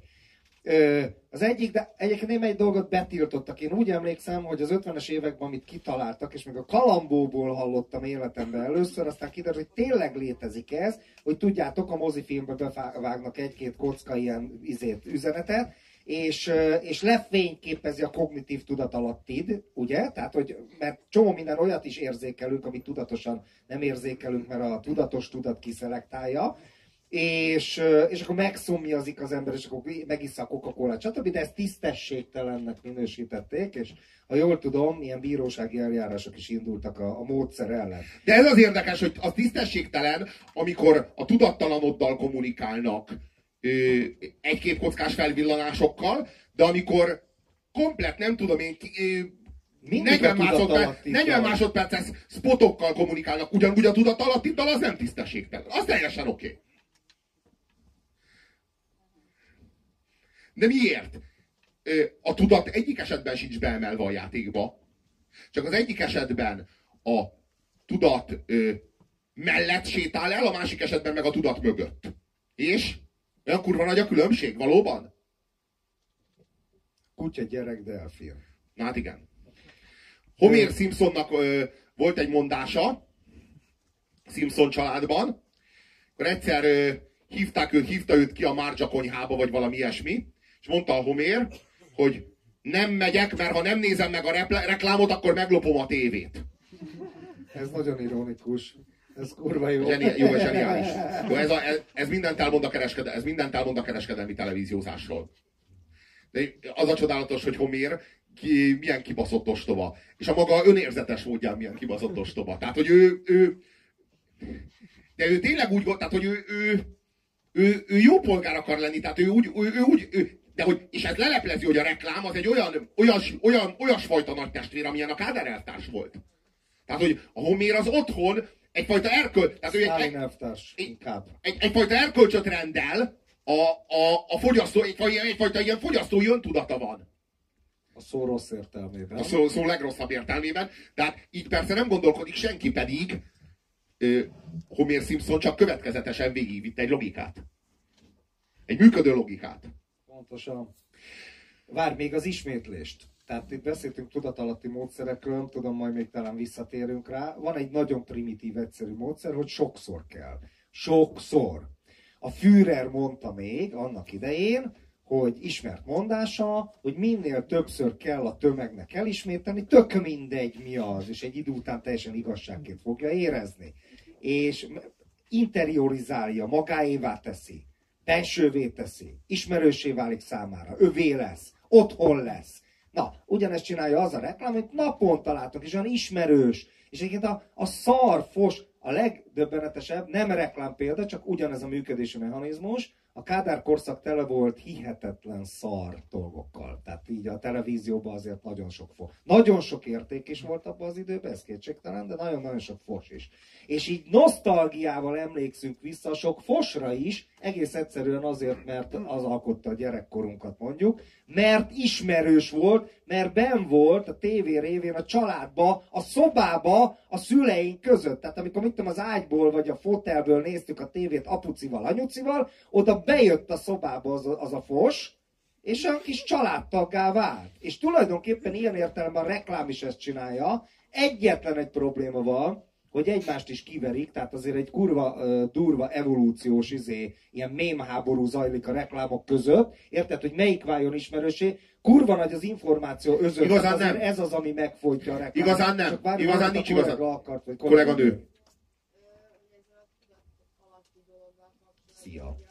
Az egyik, de egyébként némely dolgot betiltottak. Én úgy emlékszem, hogy az 50-es években, amit kitaláltak, és még a Kalambóból hallottam életemben először, aztán kiderült, hogy tényleg létezik ez, hogy tudjátok, a mozifilmbe bevágnak egy-két kocka ilyen üzenetet, és lefényképezi a kognitív tudatalattid, ugye? Tehát, hogy mert csomó minden olyat is érzékelünk, amit tudatosan nem érzékelünk, mert a tudatos tudat kiszelektálja, és akkor megszomjazik az ember, és akkor megissza a Coca-Colát, stb. De ezt tisztességtelennek minősítették, és ha jól tudom, ilyen bírósági eljárások is indultak a módszer ellen. De ez az érdekes, hogy az tisztességtelen, amikor a tudattalanoddal kommunikálnak egy-két kockás felvillanásokkal, de amikor komplet, nem tudom én, 40 másodperces spotokkal kommunikálnak ugyanúgy a tudatalattiddal, az nem tisztességtelen. Az teljesen oké. De miért? A tudat egyik esetben sincs beemelve a játékba. Csak az egyik esetben a tudat mellett sétál el, a másik esetben meg a tudat mögött. És? Olyan kurva nagy a különbség, valóban? Kutya, gyerek, delfin. Na hát igen. Homer Simpsonnak volt egy mondása Simpson családban, akkor egyszer hívta őt ki a Márdzsa konyhába, vagy valami ilyesmi, és mondta a Homer, hogy nem megyek, mert ha nem nézem meg a reklámot, akkor meglopom a tévét. Ez nagyon ironikus. Ez kurva jó. Jó, zseniális. Jó, ez mindent elmond a kereskedelmi televíziózásról. De az a csodálatos, hogy Homer milyen kibaszott ostoba. És a maga önérzetes módján milyen kibaszott ostoba. Tehát, hogy de ő tényleg úgy volt, tehát, hogy ő jó polgár akar lenni, tehát és ez leleplezi, hogy a reklám az egy olyasfajta nagy testvér, amilyen a Kádár elvtárs volt. Tehát, hogy a Homer az otthon egyfajta egyfajta erkölcsöt rendel, a fogyasztó, egyfajta ilyen fogyasztói öntudata van. A szó rossz értelmében. A szó legrosszabb értelmében. Tehát így persze nem gondolkodik senki, pedig Homer Simpson csak következetesen végigvitt egy logikát. Egy működő logikát. Pontosan. Várj, még az ismétlést. Tehát itt beszéltünk tudatalatti módszerekről, tudom, majd még talán visszatérünk rá. Van egy nagyon primitív, egyszerű módszer, hogy sokszor kell. Sokszor. A Führer mondta még annak idején, hogy ismert mondása, hogy minél többször kell a tömegnek elismételni, tök mindegy mi az, és egy idő után teljesen igazságként fogja érezni. És interiorizálja, magáévá teszi, bensővé teszi, ismerőssé válik számára, övé lesz, otthon lesz. Na, ugyanezt csinálja az a reklám, amit naponta látok, és olyan ismerős. És egyébként a szarfos, a legdöbbenetesebb, nem reklám példa, csak ugyanez a működési mechanizmus. A Kádár korszak tele volt hihetetlen szar dolgokkal. Tehát így a televízióban azért nagyon sok érték is volt abban az időben, ez kétségtelen, de nagyon-nagyon sok fos is. És így nosztalgiával emlékszünk vissza sok fosra is, egész egyszerűen azért, mert az alkotta a gyerekkorunkat mondjuk, mert ismerős volt, mert benn volt a tévé révén a családba, a szobába, a szüleink között. Tehát amikor mit tudom, az ágyból vagy a fotelből néztük a tévét apucival, anyucival, oda bejött a szobába az a fos, és a kis családtaggá vált. És tulajdonképpen ilyen értelemben a reklám is ezt csinálja. Egyetlen egy probléma van, hogy egymást is kiverik, tehát azért egy kurva durva evolúciós ilyen mémháború zajlik a reklámok között. Érted, hogy melyik váljon ismerősé? Kurva nagy az információ özött. Igazán nem. Ez az, ami megfojtja a reklámot. Igazán nem. Csak várj, igazán nincs igazán. Kolléganő. Szia.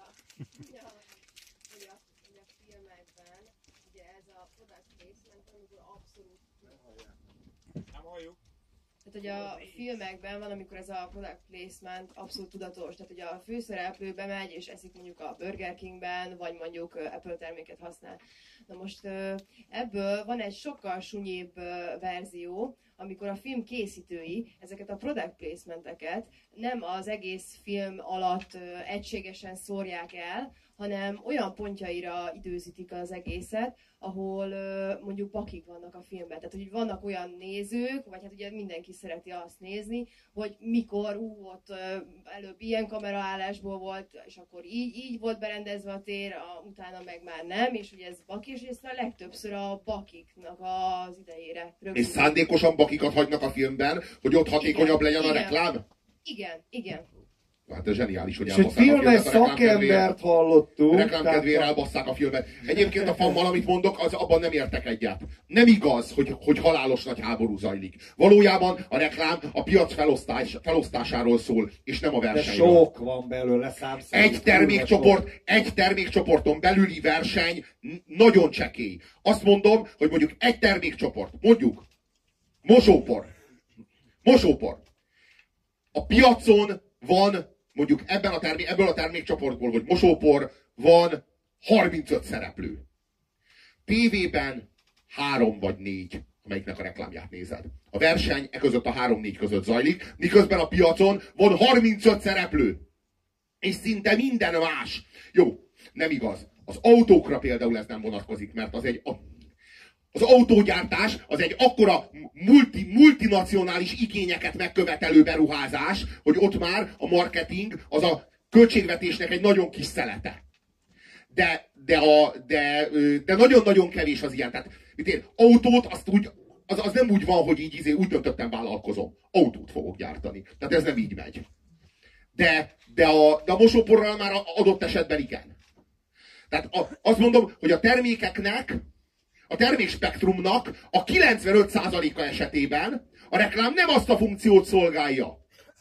Tehát, hogy a filmekben van, amikor ez a product placement abszolút tudatos. Tehát, hogy a főszereplő bemegy és eszik mondjuk a Burger Kingben, vagy mondjuk Apple terméket használ. Na most ebből van egy sokkal sunyibb verzió, amikor a film készítői ezeket a product placementeket nem az egész film alatt egységesen szórják el, hanem olyan pontjaira időzítik az egészet, ahol mondjuk bakik vannak a filmben. Tehát, hogy vannak olyan nézők, vagy hát ugye mindenki szereti azt nézni, hogy mikor ott előbb ilyen kameraállásból volt, és akkor így volt berendezve a tér, utána meg már nem, és ugye ez baki, és ezt a legtöbbször a bakiknak az idejére rögzítik. És szándékosan bakikat hagynak a filmben, hogy ott hatékonyabb legyen a reklám? Igen. Hát ez zseniális, hogy és egy filmes szakembert hallottunk. Reklám kedvére elbasszák a filmet. Egyébként a fammal, amit mondok, az abban nem értek egyet. Nem igaz, hogy halálos nagy háború zajlik. Valójában a reklám a piac felosztásáról szól, és nem a versenyről. De sok van belőle számszerű. Egy termékcsoporton belüli verseny nagyon csekély. Azt mondom, hogy mondjuk egy termékcsoport, mondjuk mosópor. A piacon van mondjuk ebből a termékcsoportból, hogy mosópor, van 35 szereplő. TV-ben 3 vagy 4, amelyiknek a reklámját nézed. A verseny között a 3-4 között zajlik, miközben a piacon van 35 szereplő. És szinte minden más. Jó, nem igaz. Az autókra például ez nem vonatkozik, mert az autógyártás az egy akkora multinacionális igényeket megkövetelő beruházás, hogy ott már a marketing az a költségvetésnek egy nagyon kis szelete. De nagyon-nagyon kevés az ilyen. Tehát, autót az nem úgy van, hogy így úgy döntöttem, vállalkozom. Autót fogok gyártani. Tehát ez nem így megy. De a mosóporral már adott esetben igen. Tehát azt mondom, hogy a termékspektrumnak a 95%-a esetében a reklám nem azt a funkciót szolgálja,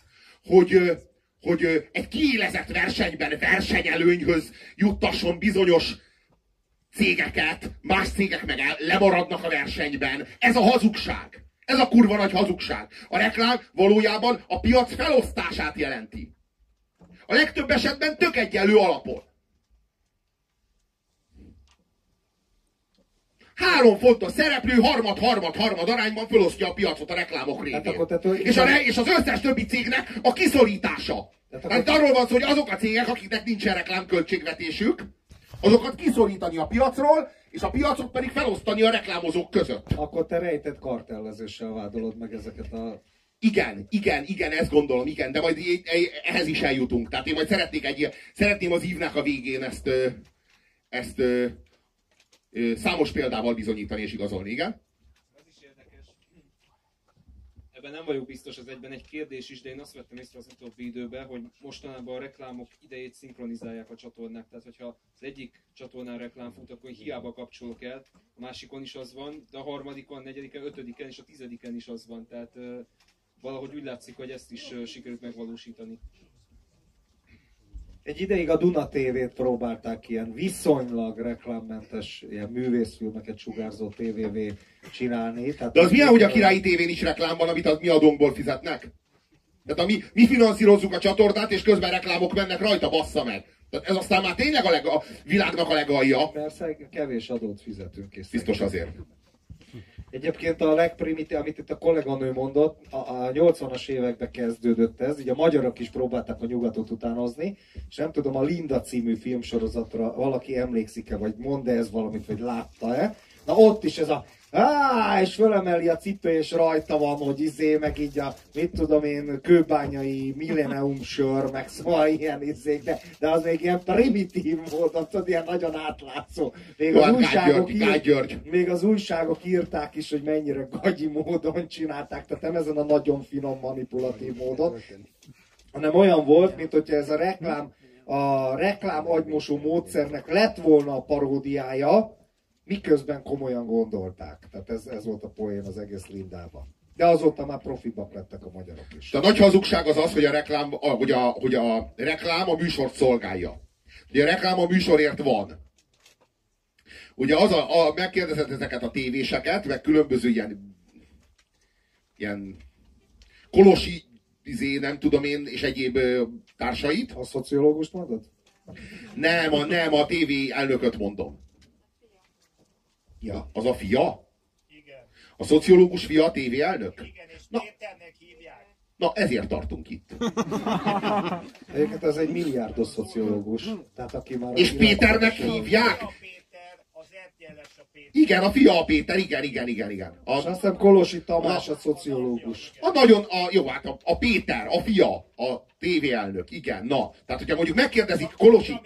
hogy egy kiélezett versenyben versenyelőnyhöz juttasson bizonyos cégeket, más cégek meg lemaradnak a versenyben. Ez a hazugság. Ez a kurva nagy hazugság. A reklám valójában a piac felosztását jelenti. A legtöbb esetben tök egyenlő alapon. 3 fontos szereplő harmad arányban felosztja a piacot a reklámok révén. És az összes többi cégnek a kiszorítása. Tehát arról van szó, hogy azok a cégek, akiknek nincsen reklámköltségvetésük, azokat kiszorítani a piacról, és a piacot pedig felosztani a reklámozók között. Akkor te rejtett kartellezéssel vádolod meg ezeket a... Igen, ezt gondolom, igen, de majd ehhez is eljutunk. Tehát én majd szeretném az ívnek a végén ezt számos példával bizonyítani és igazolni, igen? Ez is érdekes. Ebben nem vagyok biztos, ez egyben egy kérdés is, de én azt vettem észre az utóbbi időben, hogy mostanában a reklámok idejét szinkronizálják a csatornák. Tehát, hogyha az egyik csatornán reklám fut, akkor hiába kapcsolok el, a másikon is az van, de a harmadikon, negyediken, ötödiken és a tizediken is az van. Tehát valahogy úgy látszik, hogy ezt is sikerült megvalósítani. Egy ideig a Duna TV-t próbálták ilyen viszonylag reklámmentes ilyen művészfilmeket sugárzó tévévé csinálni. Tehát de az milyen, hogy a Királyi tévén is reklám van, amit mi adónkból fizetnek? Tehát mi finanszírozzuk a csatornát, és közben reklámok mennek rajta, bassza meg. Tehát ez aztán már tényleg a világnak a legalja. Persze, kevés adót fizetünk. És biztos azért. Egyébként a legprimitív, amit itt a kolléganő mondott, a 80-as években kezdődött ez, így a magyarok is próbálták a nyugatot utánozni, és nem tudom, a Linda című filmsorozatra valaki emlékszik-e, vagy mond-e ez valamit, vagy látta-e. Na ott is ez a és fölemeli a cipő, és rajta van, hogy meg így a, mit tudom én, kőbányai millennium sör, meg szóval ilyen de az még ilyen primitív módon, tudod, ilyen nagyon átlátszó. Még az újságok írták is, hogy mennyire gagyi módon csinálták, tehát nem ezen a nagyon finom manipulatív módon, hanem olyan volt, mint hogyha ez a reklám agymosó módszernek lett volna a paródiája, miközben komolyan gondolták. Tehát ez volt a poén az egész Lindában. De azóta már profibak lettek a magyarok is. De a nagy hazugság az az, hogy a reklám a műsort szolgálja. Ugye a reklám a műsorért van. Ugye megkérdezett ezeket a tévéseket, meg különböző ilyen Kolosi, nem tudom én, és egyéb társait. A szociológust mondod? Nem, a tévé elnököt mondom. Ja. Az a fia? Igen. A szociológus fia a tévé elnök? Igen, és Péternek hívják. Na, ezért tartunk itt. Egyébként ez egy milliárdos szociológus. Tehát aki már és Péternek hívják? A Péter, az RTL-es a Péter. Igen, a fia a Péter, igen. És azt hiszem Kolosi Tamás a szociológus. Jó, hát a Péter, a fia, a tévé elnök, igen, na. Tehát, hogyha mondjuk megkérdezik Kolosi...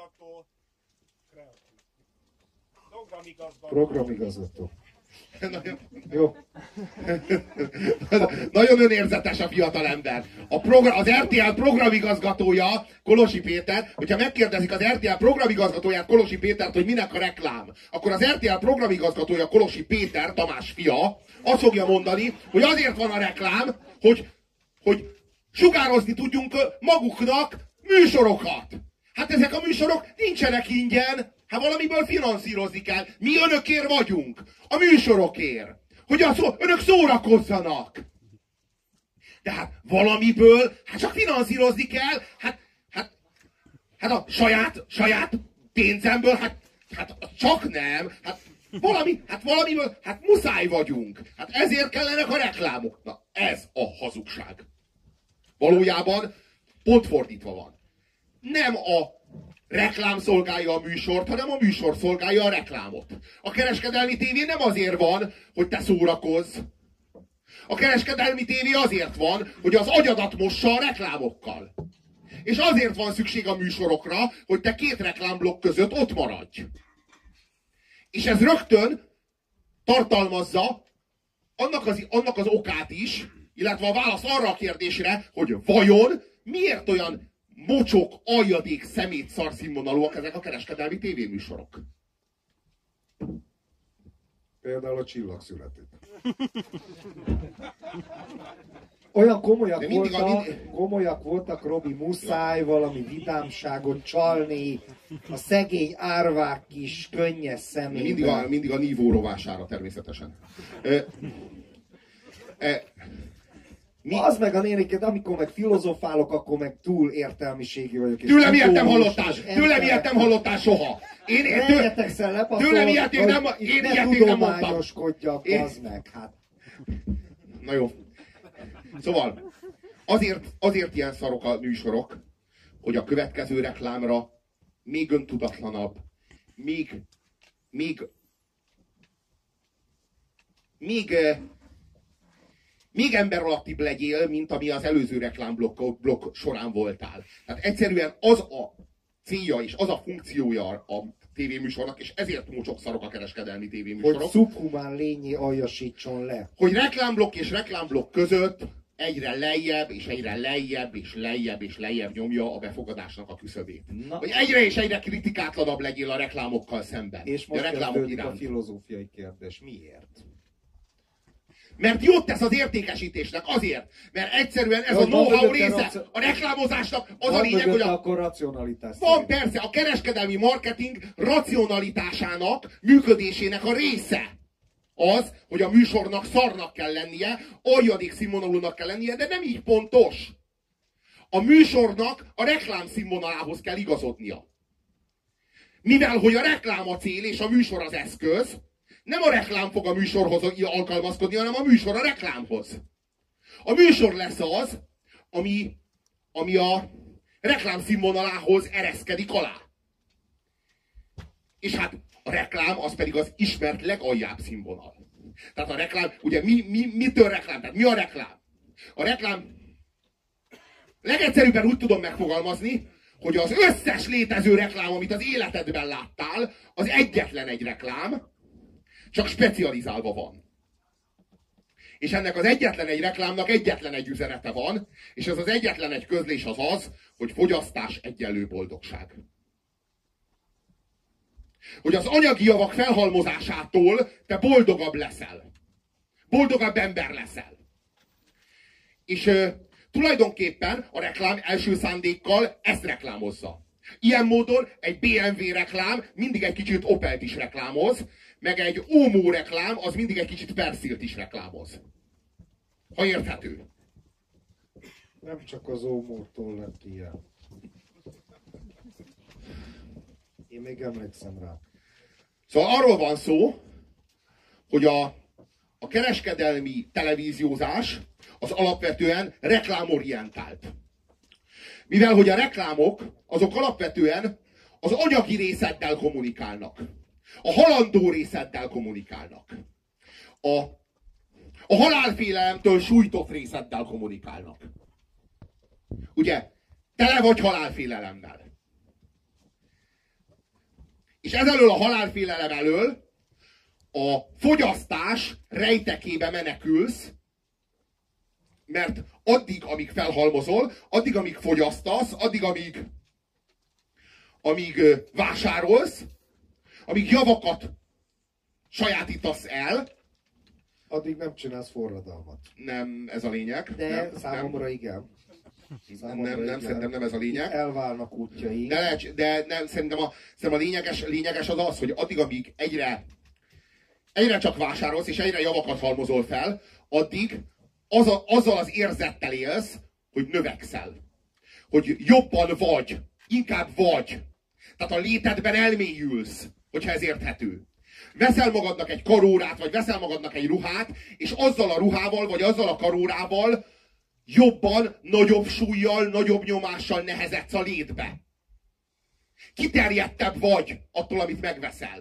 Programigazgató. Jó. Nagyon önérzetes a fiatal ember. Az RTL programigazgatója, Kolosi Péter, hogyha megkérdezik az RTL programigazgatóját, Kolosi Pétert, hogy minek a reklám, akkor az RTL programigazgatója, Kolosi Péter, Tamás fia, azt fogja mondani, hogy azért van a reklám, hogy sugározni tudjunk maguknak műsorokat. Hát ezek a műsorok nincsenek ingyen, hát valamiből finanszírozni kell. Mi önökért vagyunk. A műsorokért. Hogy önök szórakozzanak. De hát valamiből, hát csak finanszírozni kell. Hát a saját pénzemből, hát csak nem. Hát valamiből, hát muszáj vagyunk. Hát ezért kellenek a reklámok. Na, ez a hazugság. Valójában pont fordítva van. Nem a reklám szolgálja a műsort, hanem a műsor szolgálja a reklámot. A kereskedelmi tévé nem azért van, hogy te szórakozz. A kereskedelmi tévé azért van, hogy az agyadat mossa a reklámokkal. És azért van szükség a műsorokra, hogy te két reklámblokk között ott maradj. És ez rögtön tartalmazza annak az okát is, illetve a válasz arra a kérdésre, hogy vajon miért olyan mocsok, aljadék, szemét szarszínvonalúak ezek a kereskedelmi tévéműsorok. Például a Csillag születik. Olyan komolyak voltak, Robi, muszáj valami vidámságot csalni, a szegény árvák kis könnyes szemében. Mindig a nívó rovására természetesen. Az meg a néniket, amikor meg filozofálok, akkor meg túl értelmiségi vagyok. Tőlem ilyet nem hallottál soha. Rengetegszer lepaszolok, hogy ne tudományoskodjak, az meg. Hát. Na jó. Szóval, azért ilyen szarok a műsorok, hogy a következő reklámra még öntudatlanabb, még még emberalattibb legyél, mint ami az előző reklámblokk során voltál. Tehát egyszerűen az a célja és az a funkciója a tévéműsornak, és ezért mocsok-szarok a kereskedelmi tévéműsorok. Hogy szubhumán lényé aljasítson le. Hogy reklámblokk és reklámblokk között egyre lejjebb, és egyre lejjebb, és lejjebb, és lejjebb nyomja a befogadásnak a küszöbét. Hogy egyre és egyre kritikátlanabb legyél a reklámokkal szemben. És most reklámok a filozófiai kérdés. Miért? Mert jót tesz az értékesítésnek, azért, mert egyszerűen ez a know-how része a reklámozásnak, az a lényeg, hogy akkor racionalitás. Van persze, a kereskedelmi marketing racionalitásának, működésének a része az, hogy a műsornak szarnak kell lennie, aljadék színvonalúnak kell lennie, de nem így pontos. A műsornak a reklám színvonalához kell igazodnia. Mivel, hogy a reklám a cél és a műsor az eszköz, nem a reklám fog a műsorhoz alkalmazkodni, hanem a műsor a reklámhoz. A műsor lesz az, ami a reklám színvonalához ereszkedik alá. És hát a reklám az pedig az ismert legaljább színvonal. Tehát a reklám, ugye mitől reklám? Tehát mi a reklám? A reklám legegyszerűbben úgy tudom megfogalmazni, hogy az összes létező reklám, amit az életedben láttál, az egyetlen egy reklám, csak specializálva van. És ennek az egyetlen egy reklámnak egyetlen egy üzenete van, és ez az egyetlen egy közlés az az, hogy fogyasztás egyenlő boldogság. Hogy az anyagi javak felhalmozásától te boldogabb leszel. Boldogabb ember leszel. És tulajdonképpen a reklám első szándékkal ezt reklámozza. Ilyen módon egy BMW reklám mindig egy kicsit Opelt is reklámoz, meg egy Omo reklám az mindig egy kicsit Persilt is reklámoz. Ha érthető. Nem csak az Omótól lett ilyen. Én még emlékszem rá. Szóval arról van szó, hogy a kereskedelmi televíziózás az alapvetően reklámorientált. Mivel, hogy a reklámok azok alapvetően az anyagi részeddel kommunikálnak. A halandó részeddel kommunikálnak. A halálfélelemtől sújtott részeddel kommunikálnak. Ugye, tele vagy halálfélelemmel. És ezelől a halálfélelem elől a fogyasztás rejtekébe menekülsz, mert addig, amíg felhalmozol, addig, amíg fogyasztasz, addig, amíg vásárolsz, amíg javakat sajátítasz el, addig nem csinálsz forradalmat. Nem ez a lényeg. De számomra igen. Nem, szerintem nem ez a lényeg. Elválnak útjai. De nem, szerintem a lényeges az az, hogy addig, amíg egyre csak vásárolsz, és egyre javakat halmozol fel, addig azzal az érzettel élsz, hogy növekszel. Hogy jobban vagy, inkább vagy. Tehát a létedben elmélyülsz, hogyha ez érthető. Veszel magadnak egy karórát, vagy veszel magadnak egy ruhát, és azzal a ruhával, vagy azzal a karórával jobban, nagyobb súllyal, nagyobb nyomással nehezedsz a létbe. Kiterjedtebb vagy attól, amit megveszel.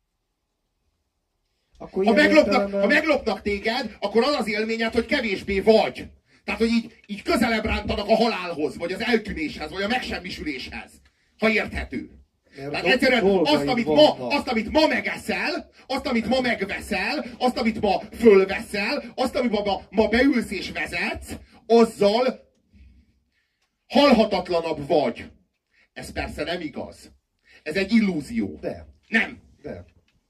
Ha meglopnak téged, akkor az az élményed, hogy kevésbé vagy. Tehát, hogy így közelebb rántanak a halálhoz, vagy az eltűnéshez, vagy a megsemmisüléshez. Ha érthető. Tehát egyszerűen azt, amit ma megeszel, azt, amit ma megveszel, azt, amit ma fölveszel, azt, amit ma beülsz és vezetsz, azzal halhatatlanabb vagy. Ez persze nem igaz. Ez egy illúzió. De. Nem. De.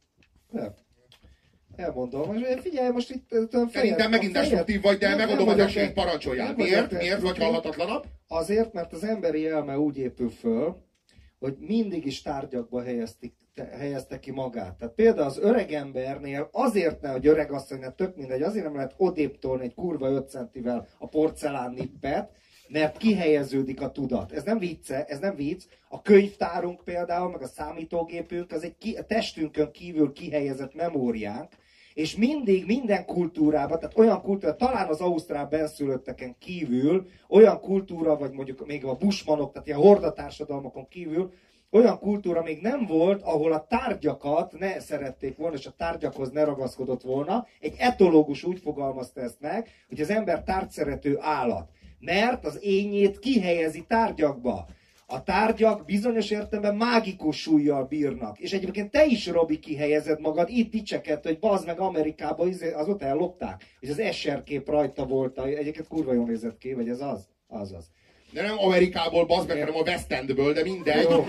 Elmondom, most figyelj, most itt... Szerintem megint destruktív vagy, de megadom az esélyt, parancsoljál. Miért vagy halhatatlanabb? Azért, mert az emberi elme úgy épül föl, hogy mindig is tárgyakba helyezte ki magát. Tehát például az öreg embernél azért ne, hogy öreg asszonynál tök mindegy, azért nem lehet odébb tolni egy kurva 5 centivel a porcelán nippet, mert kihelyeződik a tudat. Ez nem vicc. A könyvtárunk például, meg a számítógépünk, az egy a testünkön kívül kihelyezett memóriánk, és mindig, minden kultúrában, tehát olyan kultúra, talán az ausztrál benszülötteken kívül, olyan kultúra, vagy mondjuk még a bushmanok, tehát ilyen hordatársadalmakon kívül, olyan kultúra még nem volt, ahol a tárgyakat ne szerették volna, és a tárgyakhoz ne ragaszkodott volna. Egy etológus úgy fogalmazta ezt meg, hogy az ember tárgyszerető állat. Mert az ényét kihelyezi tárgyakba. A tárgyak bizonyos értelemben mágikus súllyal bírnak. És egyébként te is, Robi, kihelyezed magad, itt dicsekedte, hogy bazd meg Amerikában, azóta ellopták. És az Escher kép rajta volt, egyébként kurva jól nézett ki, vagy ez az? Az. De nem Amerikából, bazd meg, hanem a West Endből, de mindegy. Jó.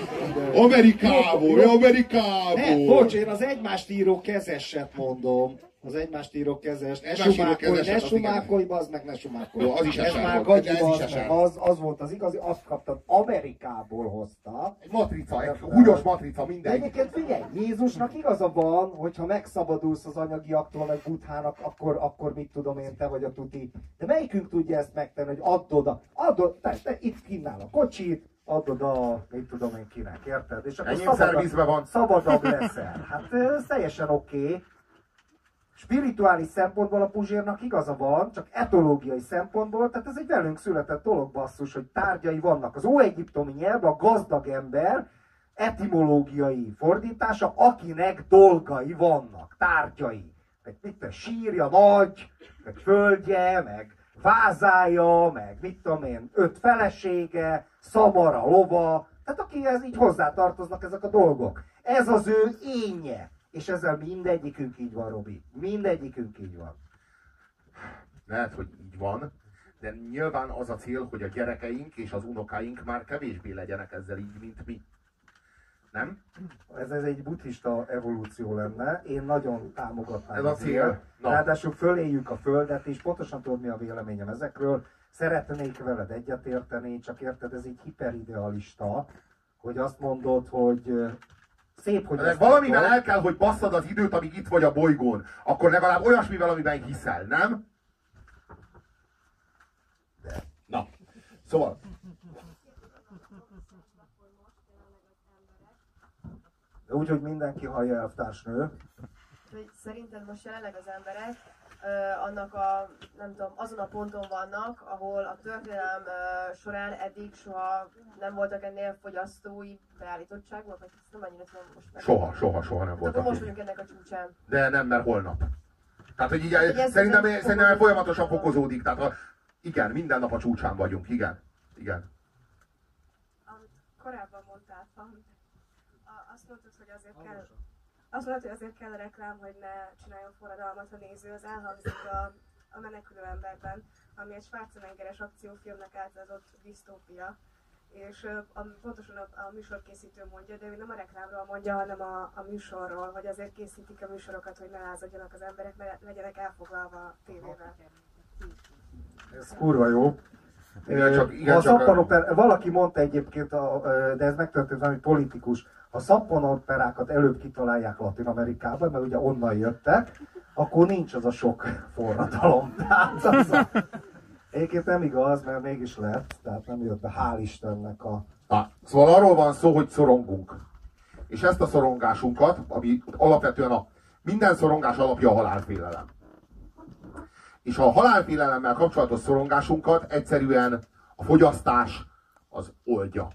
Amerikából. Ne, bocs, én az egymást író kezeset mondom. Az egymást író kezest. Ne sumákolj, bazd meg, ne sumákolj. Az is ez eser már volt. gagyi, bazd meg. Az volt az igazi, azt kaptad, Amerikából hozta. Egy matrica, egy húgyos matrica, De mindegy. egyébként figyelj, Jézusnak igaza van, hogyha megszabadulsz az anyagiaktól, meg Buddhának, akkor mit tudom én, te vagy a tuti. De melyikünk tudja ezt megtenni, hogy adod, te itt kínál a kocsit, adod a, mit tudom én kinek, érted? És akkor szervizben van. szabadabb leszel. Hát ez teljesen oké. Spirituális szempontból a Puzsérnak igaza van, csak etológiai szempontból, tehát ez egy velünk született dolog, basszus, hogy tárgyai vannak. Az óegyiptomi nyelv a gazdag ember etimológiai fordítása, akinek dolgai vannak, tárgyai. Meg mit sírja nagy, meg földje, meg vázája, meg mit tudom én, 5 felesége, szamara, lova, tehát akihez így hozzátartoznak ezek a dolgok. Ez az ő énje. És ezzel mindegyikünk így van, Robi. Mindegyikünk így van. Lehet, hogy így van, de nyilván az a cél, hogy a gyerekeink és az unokáink már kevésbé legyenek ezzel így, mint mi. Nem? Ez egy buddhista evolúció lenne. Én nagyon támogatnám. Ez a cél. Ráadásul föléljük a földet, és pontosan tudod, mi a véleményem ezekről. Szeretnék veled egyetérteni, csak érted, ez így hiperidealista, hogy azt mondod, hogy szép, hogy... De valamivel el kell, hogy basszad az időt, amíg itt vagy a bolygón. Akkor legalább olyasmivel, amiben hiszel, nem? Na, szóval... De úgy, hogy mindenki hallja, elvtársnő. Szerinted most jelenleg az emberek annak a, nem tudom, azon a ponton vannak, ahol a történelem során eddig soha nem voltak ennél fogyasztói beállítottságok, vagy ezt nem annyira tudom most meg. Soha nem voltak. Akkor most vagyunk ennek a csúcsán. De nem, mert holnap. Tehát, hogy így, szerintem folyamatosan fokozódik. Tehát, igen, minden nap a csúcsán vagyunk, igen. Korábban mondtál, azt mondtad, hogy azért kell... Azt mondod, hogy azért kell a reklám, hogy ne csináljon forradalmat a néző, az elhangzik a Menekülő emberben, ami egy Schwarzeneggeres akciófilmnek átadott disztópia. És pontosan a műsorkészítő mondja, de ő nem a reklámról mondja, hanem a műsorról, hogy azért készítik a műsorokat, hogy ne lázadjanak az emberek, ne legyenek elfoglalva a tévével. Ez kurva jó. Valaki mondta egyébként, de ez megtörtént valami politikus, ha szappanoperákat előbb kitalálják Latin-Amerikában, mert ugye onnan jöttek, akkor nincs az a sok forradalom. Egyébként nem igaz, mert mégis lett, tehát nem jött be, hál' Istennek a... Szóval arról van szó, hogy szorongunk. És ezt a szorongásunkat, ami alapvetően minden szorongás alapja a halálfélelem. És a halálfélelemmel kapcsolatos szorongásunkat egyszerűen a fogyasztás az oldja.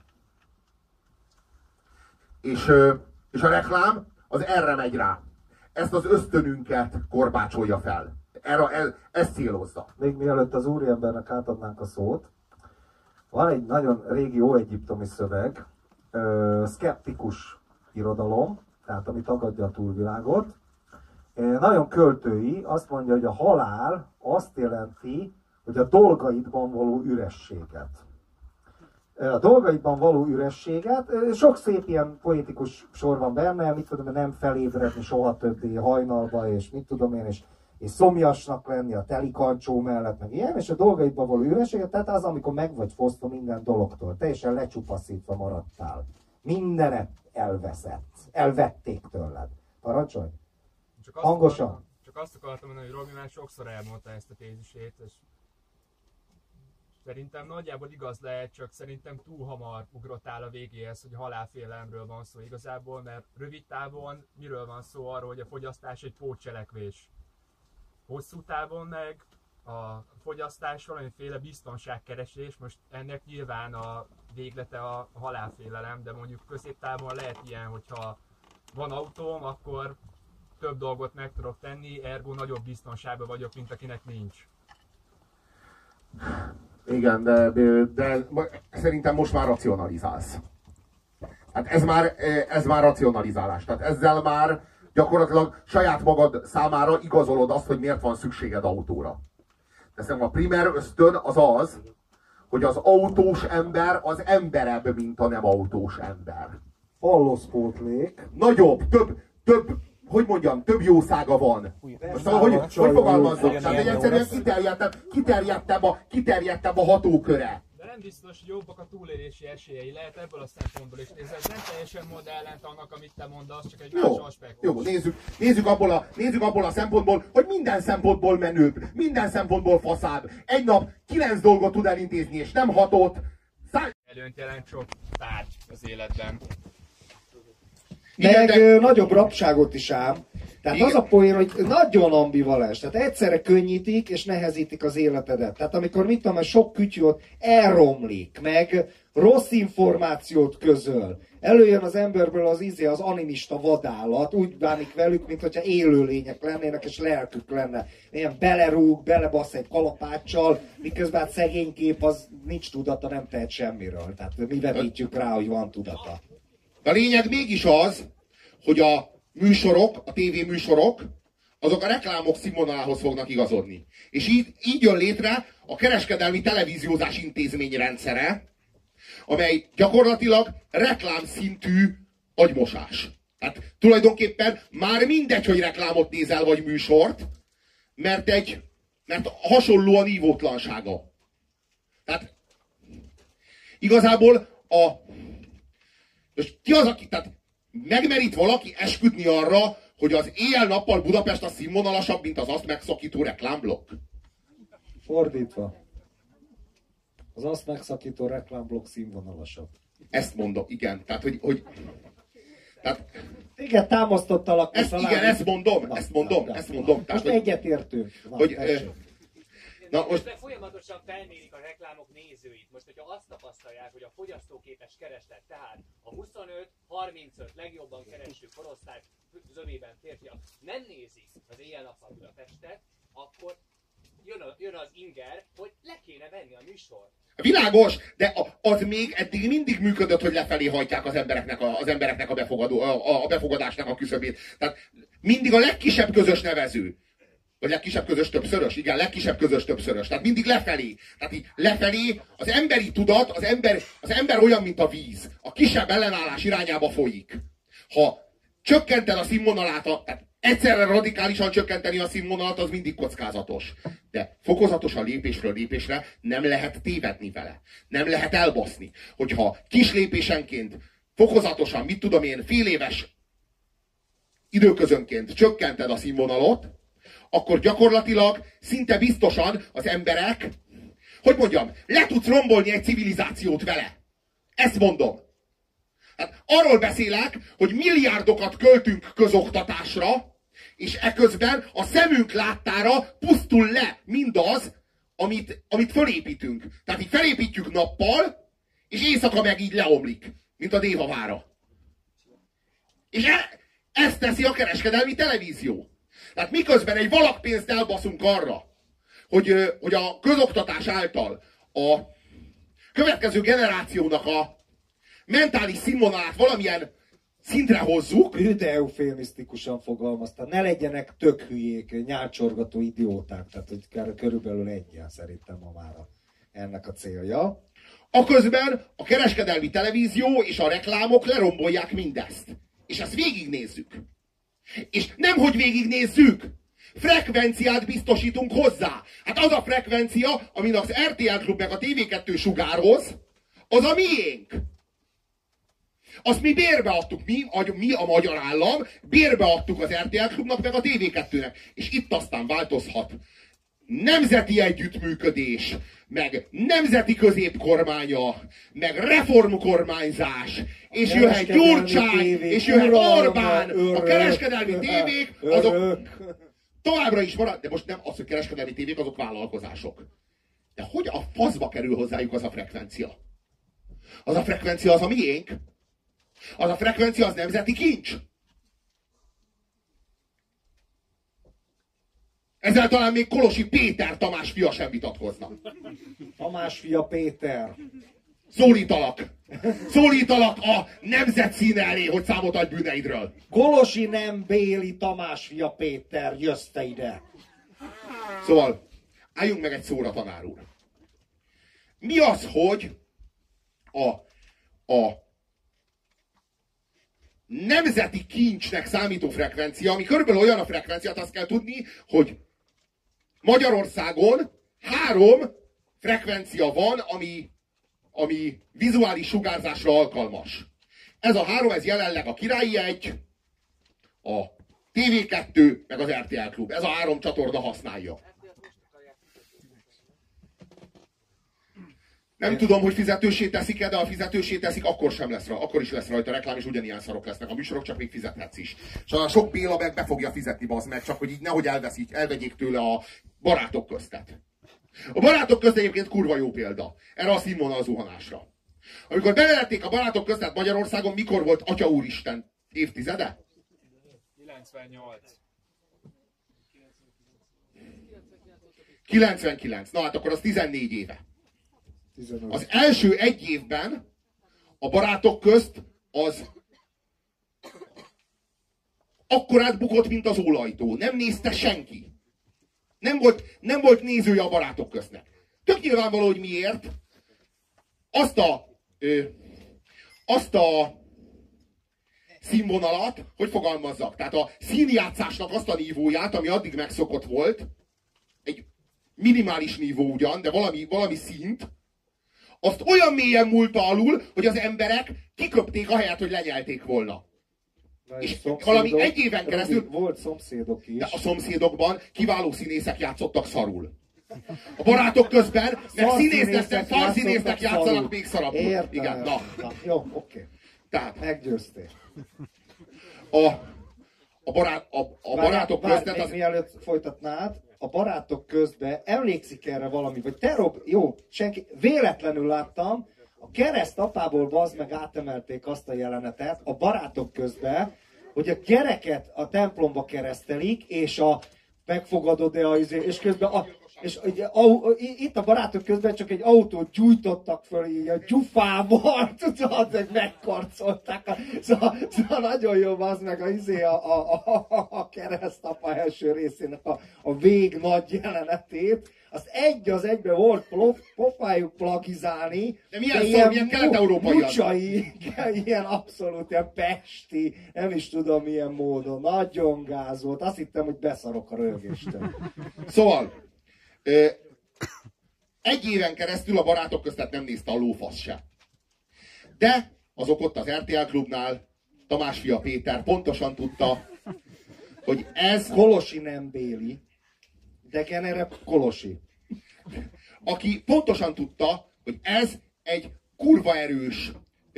És a reklám az erre megy rá. Ezt az ösztönünket korbácsolja fel. Ezt célozza. Még mielőtt az úriembernek átadnánk a szót, van egy nagyon régi óegyiptomi szöveg, szkeptikus irodalom, tehát ami tagadja a túlvilágot. Nagyon költői, azt mondja, hogy a halál azt jelenti, hogy a dolgaidban való ürességet. A dolgaidban való ürességet, sok szép ilyen poétikus sor van benne, mit tudom én, nem felébredni soha többé hajnalba, és mit tudom én, és szomjasnak lenni a telikancsó mellett, meg ilyen, és a dolgaidban való ürességet, tehát az, amikor meg vagy fosztva minden dologtól, teljesen lecsupaszítva maradtál. Mindenet elvették tőled. Parancsolj! Hangosan! Csak azt akartam mondani, hogy Robi már sokszor elmondta ezt a tézisét, és szerintem nagyjából igaz lehet, csak szerintem túl hamar ugrottál a végéhez, hogy halálfélelemről van szó igazából, mert rövid távon miről van szó? Arról, hogy a fogyasztás egy pótcselekvés. Hosszú távon meg a fogyasztás valamiféle biztonságkeresés, most ennek nyilván a véglete a halálfélelem, de mondjuk középtávon lehet ilyen, hogyha van autóm, akkor több dolgot meg tudok tenni, ergo nagyobb biztonságban vagyok, mint akinek nincs. Igen, de szerintem most már racionalizálsz. Hát ez már racionalizálás. Tehát ezzel már gyakorlatilag saját magad számára igazolod azt, hogy miért van szükséged autóra. De szerintem a primer ösztön az, hogy az autós ember az emberebb, mint a nem autós ember. Falloszpótlék. Nagyobb, több, hogy mondjam, több jószága van. Szóval, hogy fogalmazzak? Tehát egyszerűen kiterjedtebb a hatóköre. De nem biztos, hogy jobbak a túlélési esélyei, lehet ebből a szempontból is nézni. Ez nem teljesen modellent annak, amit te mondasz, csak egy más aspektus. Jó, nézzük abból a szempontból, hogy minden szempontból menőbb, minden szempontból faszább. Egy nap 9 dolgot tud elintézni, és nem 6-ot. Előnyt jelent sok tárgy az életben. Meg nagyobb rabságot is ám. Tehát igen. Az a poén, hogy nagyon ambivalens. Tehát egyszerre könnyítik és nehezítik az életedet. Tehát amikor mit tudom, sok kütyű ott elromlik, meg rossz információt közöl. Előjön az emberből az animista vadállat, úgy bánik velük, mint hogyha élőlények lennének, és lelkük lenne. Ilyen belerúg, belebasz egy kalapáccsal, miközben hát szegény kép, az nincs tudata, nem tehet semmiről. Tehát mi vetítjük rá, hogy van tudata. A lényeg mégis az, hogy a műsorok, a tévéműsorok, azok a reklámok színvonalához fognak igazodni. És így jön létre a kereskedelmi televíziózás intézményrendszere, amely gyakorlatilag reklámszintű agymosás. Tehát tulajdonképpen már mindegy, hogy reklámot nézel, vagy műsort, mert hasonló a nívótlansága. Tehát igazából most ki az, aki... Tehát megmerít valaki esküdni arra, hogy az éjjel-nappal Budapest a színvonalasabb, mint az azt megszakító reklámblokk? Fordítva. Az azt megszakító reklámblokk színvonalasabb. Ezt mondom, igen. Tehát, tehát, igen, támasztottalak. Igen, ezt mondom. Tehát, most egyetértünk. Most folyamatosan felmérik a reklámok nézőit. Most, hogyha azt tapasztalják, hogy a fogyasztóképes kereslet, tehát a 25-35 legjobban kereső korosztály zövében férfiak nem nézik az éjjel-nappal Budapestet, akkor jön az inger, hogy le kéne venni a műsort. Világos, de az még eddig mindig működött, hogy lefelé hajtják az embereknek a befogadásnak a küszöbét. Tehát mindig a legkisebb közös nevező. Vagy legkisebb közös többszörös? Igen, legkisebb közös többszörös. Tehát mindig lefelé. Tehát így lefelé az emberi tudat, az ember olyan, mint a víz. A kisebb ellenállás irányába folyik. Ha csökkented a színvonalát, tehát egyszerre radikálisan csökkenteni a színvonalat, az mindig kockázatos. De fokozatosan lépésről lépésre nem lehet tévedni vele. Nem lehet elbaszni. Hogyha kis lépésenként, fokozatosan, mit tudom én, fél éves időközönként csökkented a színvonalat, akkor gyakorlatilag szinte biztosan az emberek, hogy mondjam, le tudsz rombolni egy civilizációt vele. Ezt mondom. Hát arról beszélek, hogy milliárdokat költünk közoktatásra, és eközben a szemünk láttára pusztul le mindaz, amit fölépítünk. Tehát így felépítjük nappal, és éjszaka meg így leomlik, mint a Dévavára. És ezt teszi a kereskedelmi televízió. Tehát miközben egy valakpénzt elbaszunk arra, hogy a közoktatás által a következő generációnak a mentális színvonalát valamilyen szintre hozzuk. De eufémisztikusan fogalmazta. Ne legyenek tök hülyék, nyálcsorgató idióták. Tehát hogy körülbelül ennyien szerintem ma már ennek a célja. Aközben a kereskedelmi televízió és a reklámok lerombolják mindezt. És ezt végignézzük. És nemhogy végignézzük, frekvenciát biztosítunk hozzá. Hát az a frekvencia, amin az RTL Klub meg a TV2 sugároz, az a miénk. Azt mi bérbeadtuk, mi a magyar állam, bérbeadtuk az RTL Klubnak meg a TV2-nek. És itt aztán változhat nemzeti együttműködés, meg nemzeti középkormánya, meg reformkormányzás, és jöhet Gyurcsány, és jöhet Orbán, a kereskedelmi tévék, azok Továbbra is marad, de most nem az, hogy kereskedelmi tévék, azok vállalkozások. De hogy a faszba kerül hozzájuk az a frekvencia? Az a frekvencia az a miénk. Az a frekvencia az nemzeti kincs. Ezzel talán még Kolosi Péter Tamás fia sem vitatkozna. Tamás fia Péter. Szólítalak. Szólítalak a nemzet színe elé, hogy számot adj bűneidről. Kolosi nem Béli, Tamás fia Péter, jössz te ide. Szóval, álljunk meg egy szóra, tanár úr. Mi az, hogy a nemzeti kincsnek számító frekvencia, ami körülbelül olyan a frekvenciát, azt kell tudni, hogy Magyarországon 3 frekvencia van, ami vizuális sugárzásra alkalmas. Ez a 3, ez jelenleg a Királyi 1, a TV2, meg az RTL Klub. Ez a 3 csatorna használja. Nem tudom, hogy fizetősé teszik-e, de ha fizetősé teszik, akkor sem lesz rá. Akkor is lesz rajta reklám, és ugyanilyen szarok lesznek a műsorok, csak még fizethetsz is. És a sok Béla meg be fogja fizetni, bazd meg, csak hogy így nehogy elvegyék tőle a barátok köztet. A barátok közt egyébként kurva jó példa. Erre a színvonal zuhanásra. Amikor bevezették a barátok köztet Magyarországon, mikor volt Atya Úristen? Évtizede? 98. 99. Na hát akkor az 14 éve. 15. Az első 1 évben a barátok közt az akkorát bukott, mint az ólajtó. Nem nézte senki. Nem volt nézője a barátok köznek. Tök nyilvánvaló, hogy miért. Azt a színvonalat, hogy fogalmazzak, tehát a színjátszásnak azt a nívóját, ami addig megszokott volt, egy minimális nívó ugyan, de valami szint, azt olyan mélyen múlta alul, hogy az emberek kiköpték ahelyett, hogy lenyelték volna. És valami 1 éven keresztül... Volt szomszédok is. De a szomszédokban kiváló színészek játszottak szarul. A barátok közben, mert színésznek játszanak még szarabbul. Értem. Igen, na. Jó, oké. Tehát Meggyőztél. a barátok közben... Még mielőtt folytatnád, a barátok közben emlékszik erre valami, vagy te jó, senki, véletlenül láttam, a keresztapából bazd meg átemelték azt a jelenetet a barátok közben, hogy a gyereket a templomba keresztelik, és megfogadod-e és közben itt a barátok közben csak egy autót gyújtottak föl így a gyufával, tudod, megkarcolták. Szóval nagyon jó az meg a keresztapa első részének a vég nagy jelenetét. Azt egy az egyben volt pofájuk plagizálni. De milyen kelet-európai mucsai, ilyen abszolút, ilyen pesti, nem is tudom milyen módon. Nagyon gáz volt. Azt hittem, hogy beszarok a rögéstől. Szóval, 1 éven keresztül a barátok köztet nem nézte a lófasz se. De azok ott az RTL Klubnál, Tamás fia Péter pontosan tudta, hogy ez... Kolosi nem Béli, de genere Kolosi. Aki pontosan tudta, hogy ez egy kurva erős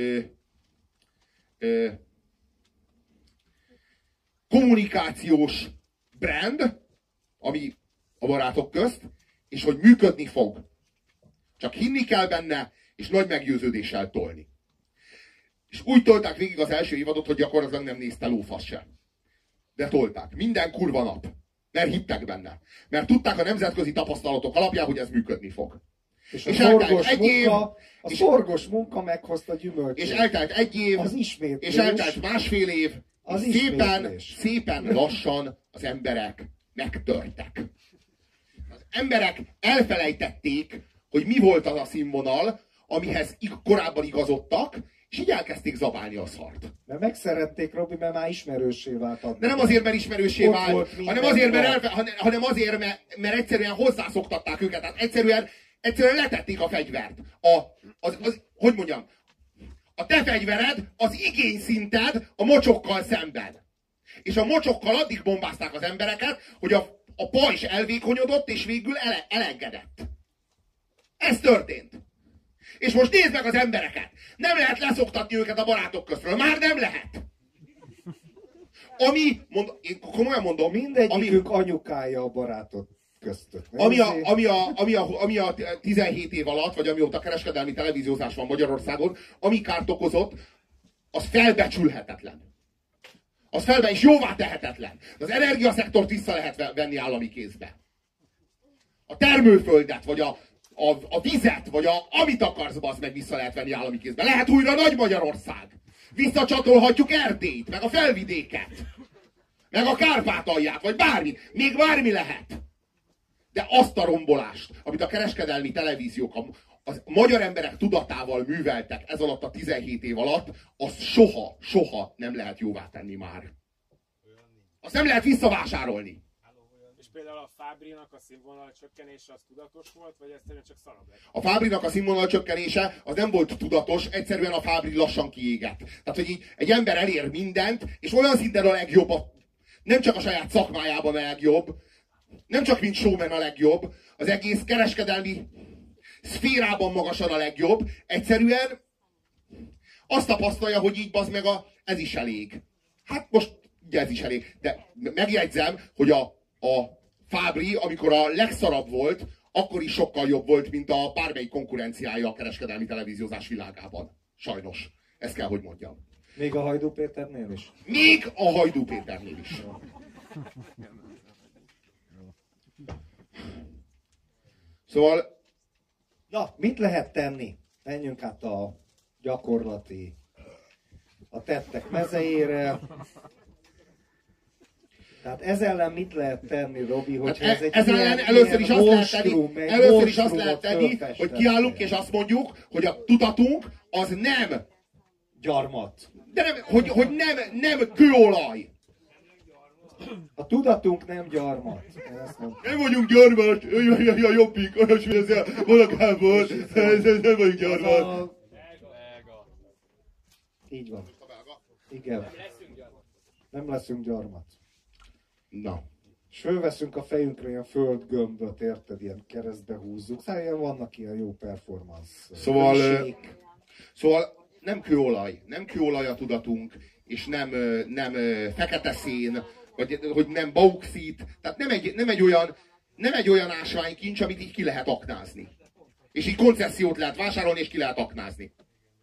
kommunikációs brand, ami a barátok közt, és hogy működni fog. Csak hinni kell benne, és nagy meggyőződéssel tolni. És úgy tolták végig az első évadot, hogy gyakorlatilag nem nézte lófasz se. De tolták. Minden kurva nap. Mert hittek benne. Mert tudták a nemzetközi tapasztalatok alapján, hogy ez működni fog. És a szorgos munka meghozta gyümölcsét. És eltelt 1 év, az ismétlés, és eltelt 1,5 év, az szépen lassan az emberek megtörtek. Az emberek elfelejtették, hogy mi volt az a színvonal, amihez korábban igazodtak, és így elkezdték zabálni a szart. Mert megszerették, Robi, mert már ismerőssé vált. De nem azért, mert ismerőssé vált, hanem azért, mert egyszerűen hozzászoktatták őket. Tehát egyszerűen letették a fegyvert. Hogy mondjam, a te fegyvered az igényszinted a mocsokkal szemben. És a mocsokkal addig bombázták az embereket, hogy a pajzs elvékonyodott, és végül elengedett. Ez történt. És most nézd meg az embereket! Nem lehet leszoktatni őket a barátok közről. Már nem lehet! én komolyan mondom, mindegyikük anyukája a barátot köztött. Ami a 17 év alatt, vagy amióta kereskedelmi televíziózás van Magyarországon, ami kárt okozott, az felbecsülhetetlen. Az felben is jóvá tehetetlen. Az energiaszektort vissza lehet venni állami kézbe. A termőföldet, vagy a vizet, vagy amit akarsz, az meg vissza lehet venni állami kézbe. Lehet újra Nagy Magyarország. Visszacsatolhatjuk Erdélyt, meg a Felvidéket, meg a Kárpátalját, vagy bármit. Még bármi lehet. De azt a rombolást, amit a kereskedelmi televíziók a magyar emberek tudatával műveltek ez alatt a 17 év alatt, azt soha nem lehet jóvá tenni már. Azt nem lehet visszavásárolni. És például a Fábrinak a színvonal csökkenése az tudatos volt, vagy egyszerűen csak szarabb lett? A Fábrinak a színvonal csökkenése az nem volt tudatos, egyszerűen a Fábri lassan kiégett. Tehát, hogy így egy ember elér mindent, és olyan szinten a legjobb, nem csak a saját szakmájában a legjobb, nem csak mint showman a legjobb, az egész kereskedelmi szférában magasan a legjobb, egyszerűen azt tapasztalja, hogy így bazd meg ez is elég. Hát most ugye ez is elég, de megjegyzem, hogy a Fábri, amikor a legszarabb volt, akkor is sokkal jobb volt, mint a bármelyik konkurenciája a kereskedelmi televíziózás világában. Sajnos. Ezt kell, hogy mondjam. Még a Hajdú Péternél is? Még a Hajdú Péternél is. Szóval... Na, mit lehet tenni? Menjünk át a gyakorlati, a tettek mezejére. Tehát ez ellen mit lehet tenni, Robi, hogy hát ez ellen először is azt lehet tenni, hogy kiállunk és azt mondjuk, hogy a tudatunk az nem gyarmat. De nem, hogy nem kőolaj. A tudatunk nem gyarmat. Nem vagyunk gyarmat, a jobbik, olyasmi ezzel valakából, nem vagyunk gyarmat. Így van. Igen. Nem leszünk gyarmat. Na. És fölveszünk a fejünkre ilyen földgömböt, érted? Ilyen keresztbe húzzuk. Szóval vannak ilyen jó performance. Szóval nem kőolaj. Nem kőolaj a tudatunk, és nem fekete szén, vagy hogy nem bauxit. Tehát nem egy olyan ásványkincs, amit így ki lehet aknázni. És így koncessziót lehet vásárolni, és ki lehet aknázni.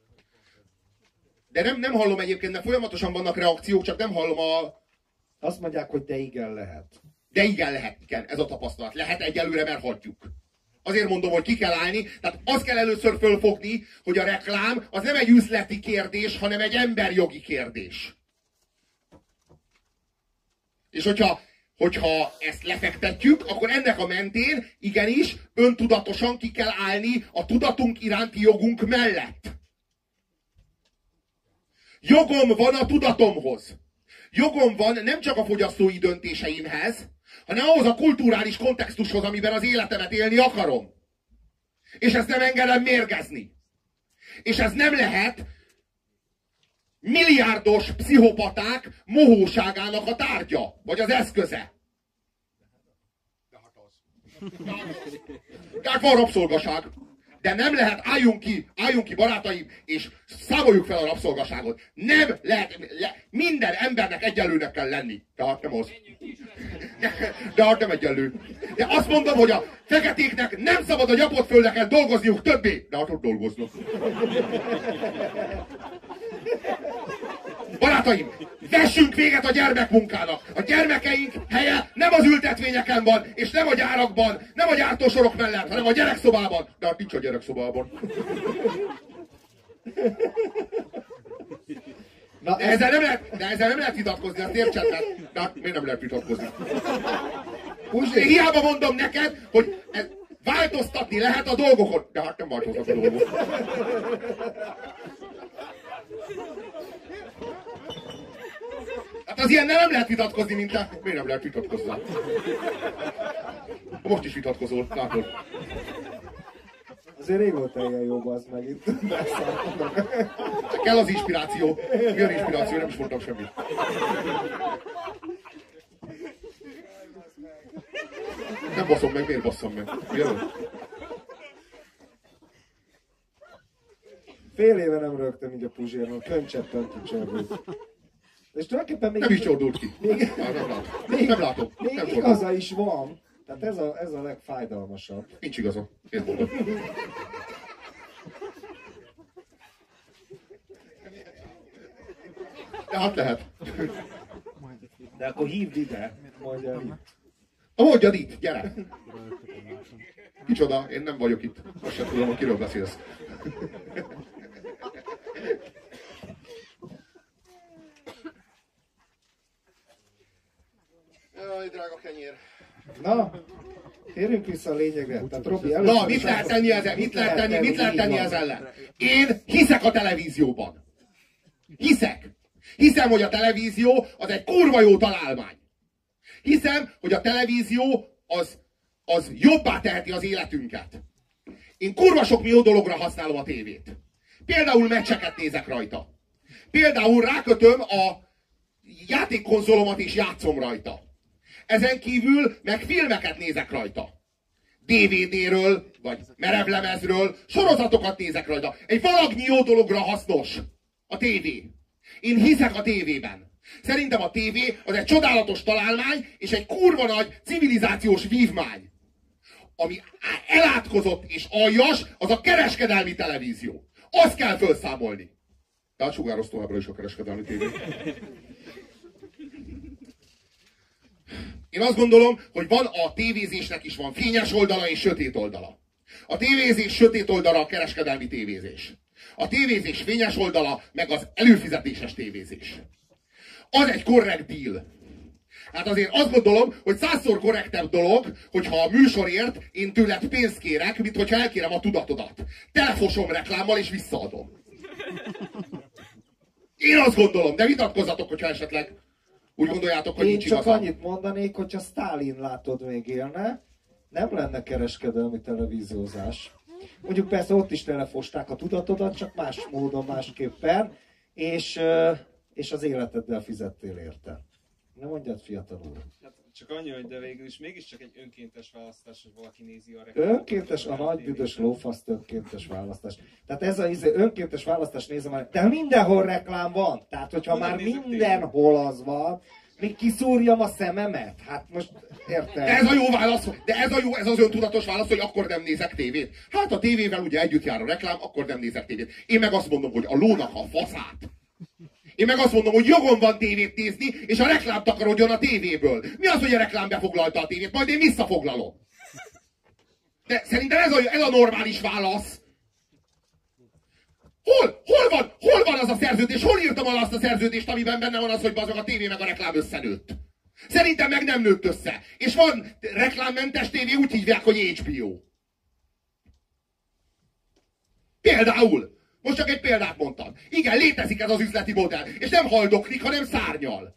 De nem hallom egyébként, mert folyamatosan vannak reakciók, csak nem hallom Azt mondják, hogy de igen lehet. De igen lehet, igen, ez a tapasztalat. Lehet egyelőre, mert hagyjuk. Azért mondom, hogy ki kell állni, tehát azt kell először fölfogni, hogy a reklám az nem egy üzleti kérdés, hanem egy emberjogi kérdés. És hogyha ezt lefektetjük, akkor ennek a mentén igenis öntudatosan ki kell állni a tudatunk iránti jogunk mellett. Jogom van a tudatomhoz. Jogom van nem csak a fogyasztói döntéseimhez, hanem ahhoz a kulturális kontextushoz, amiben az életemet élni akarom. És ezt nem engedem mérgezni. És ez nem lehet milliárdos pszichopaták mohóságának a tárgya, vagy az eszköze. Tehát van rabszolgaság. De nem lehet, álljunk ki barátaim, és számoljuk fel a rabszolgaságot. Nem lehet, minden embernek egyenlőnek kell lenni. Tehát nem az. De hát nem egyenlő. De azt mondom, hogy a feketéknek nem szabad a gyapott földeken dolgozniuk többé. De hát ott dolgoznak. Barátaim, vessünk véget a gyermekmunkának. A gyermekeink helye nem az ültetvényeken van, és nem a gyárakban, nem a gyártósorok mellett, hanem a gyerekszobában. De hát nincs a gyerekszobában. De ezzel nem lehet vitatkozni, ezt értsed? De hát miért nem lehet vitatkozni? Én hiába mondom neked, hogy változtatni lehet a dolgokon. De hát nem változtat a dolgok. Hát az ilyennel nem lehet vitatkozni, mint te. Miért nem lehet vitatkozni? Most is vitatkozol, látod. Azért régóta ilyen jó, az meg itt. Kell az inspiráció. Milyen inspiráció? Nem is mondtam semmit. Nem baszom meg, miért basszom meg? Jön? Fél éve nem rögtem így a Puzsérnak, könycseppent a cservét. És tulajdonképpen még... Nem is csordult ki. Nem látom. Még igaza is van. Tehát ez a legfájdalmasabb. Nincs igaza. Én mondom. De hát lehet. De akkor hívd ide, mondja itt. Mondjad itt, gyere! Kicsoda, én nem vagyok itt. Azt sem tudom, kiről beszélsz. Jaj, drága kenyér. Na, térjünk vissza a lényegre. Tehát, Robi, na, mit lehet tenni ezzel? Mit lehet tenni ez ellen? Én hiszek a televízióban. Hiszem, hogy a televízió az egy kurva jó találmány. Hiszem, hogy a televízió az jobbá teheti az életünket. Én kurva sok millió dologra használom a tévét. Például meccseket nézek rajta. Például rákötöm a játékkonzolomat és játszom rajta. Ezen kívül meg filmeket nézek rajta. DVD-ről, vagy merevlemezről, sorozatokat nézek rajta. Egy valagnyi jó dologra hasznos a tévé. Én hiszek a tévében. Szerintem a tévé az egy csodálatos találmány, és egy kurva nagy civilizációs vívmány. Ami elátkozott és aljas, az a kereskedelmi televízió. Azt kell felszámolni. Tehát sugároz továbbra is a kereskedelmi tévé. Én azt gondolom, hogy van a tévézésnek is van fényes oldala és sötét oldala. A tévézés sötét oldala a kereskedelmi tévézés. A tévézés fényes oldala meg az előfizetéses tévézés. Az egy korrekt deal. Hát azért azt gondolom, hogy 100-szor korrektebb dolog, hogyha a műsorért én tőled pénzt kérek, mint hogyha elkérem a tudatodat. Telefosom reklámmal és visszaadom. Én azt gondolom, de vitatkozzatok, hogyha esetleg úgy gondoljátok, hogy nincs igazam. Én csak annyit mondanék, hogyha Sztálin látod még élne, nem lenne kereskedelmi televíziózás. Mondjuk persze ott is telefosták a tudatodat, csak más módon, másképpen, és az életeddel fizettél érte. Ne mondjad, fiatal úr. Hát csak annyi, hogy de végül is mégiscsak egy önkéntes választás, hogy valaki nézi a reklámot. Önkéntes, a nagy büdös lófaszt önkéntes választás. Tehát ez az önkéntes választás nézem, de mindenhol reklám van. Tehát, hogyha már mindenhol az van, még kiszúrjam a szememet? Hát most értem. De ez a jó válasz, ez az öntudatos válasz, hogy akkor nem nézek tévét. Hát a tévével ugye együtt jár a reklám, akkor nem nézek tévét. Én meg azt mondom, hogy a lónak a faszát. Én meg azt mondom, hogy jogom van tévét nézni, és a reklám takarodjon a tévéből. Mi az, hogy a reklám befoglalta a tévét? Majd én visszafoglalom. De szerintem ez a normális válasz. Hol van az a szerződés? Hol írtam alá azt a szerződést, amiben benne van az, hogy bazd meg a tévé meg a reklám összenőtt? Szerintem meg nem nőtt össze. És van reklámmentes tévé, úgy hívják, hogy HBO. Például. Most csak egy példát mondtam. Igen, létezik ez az üzleti modell. És nem haldoklik, hanem szárnyal.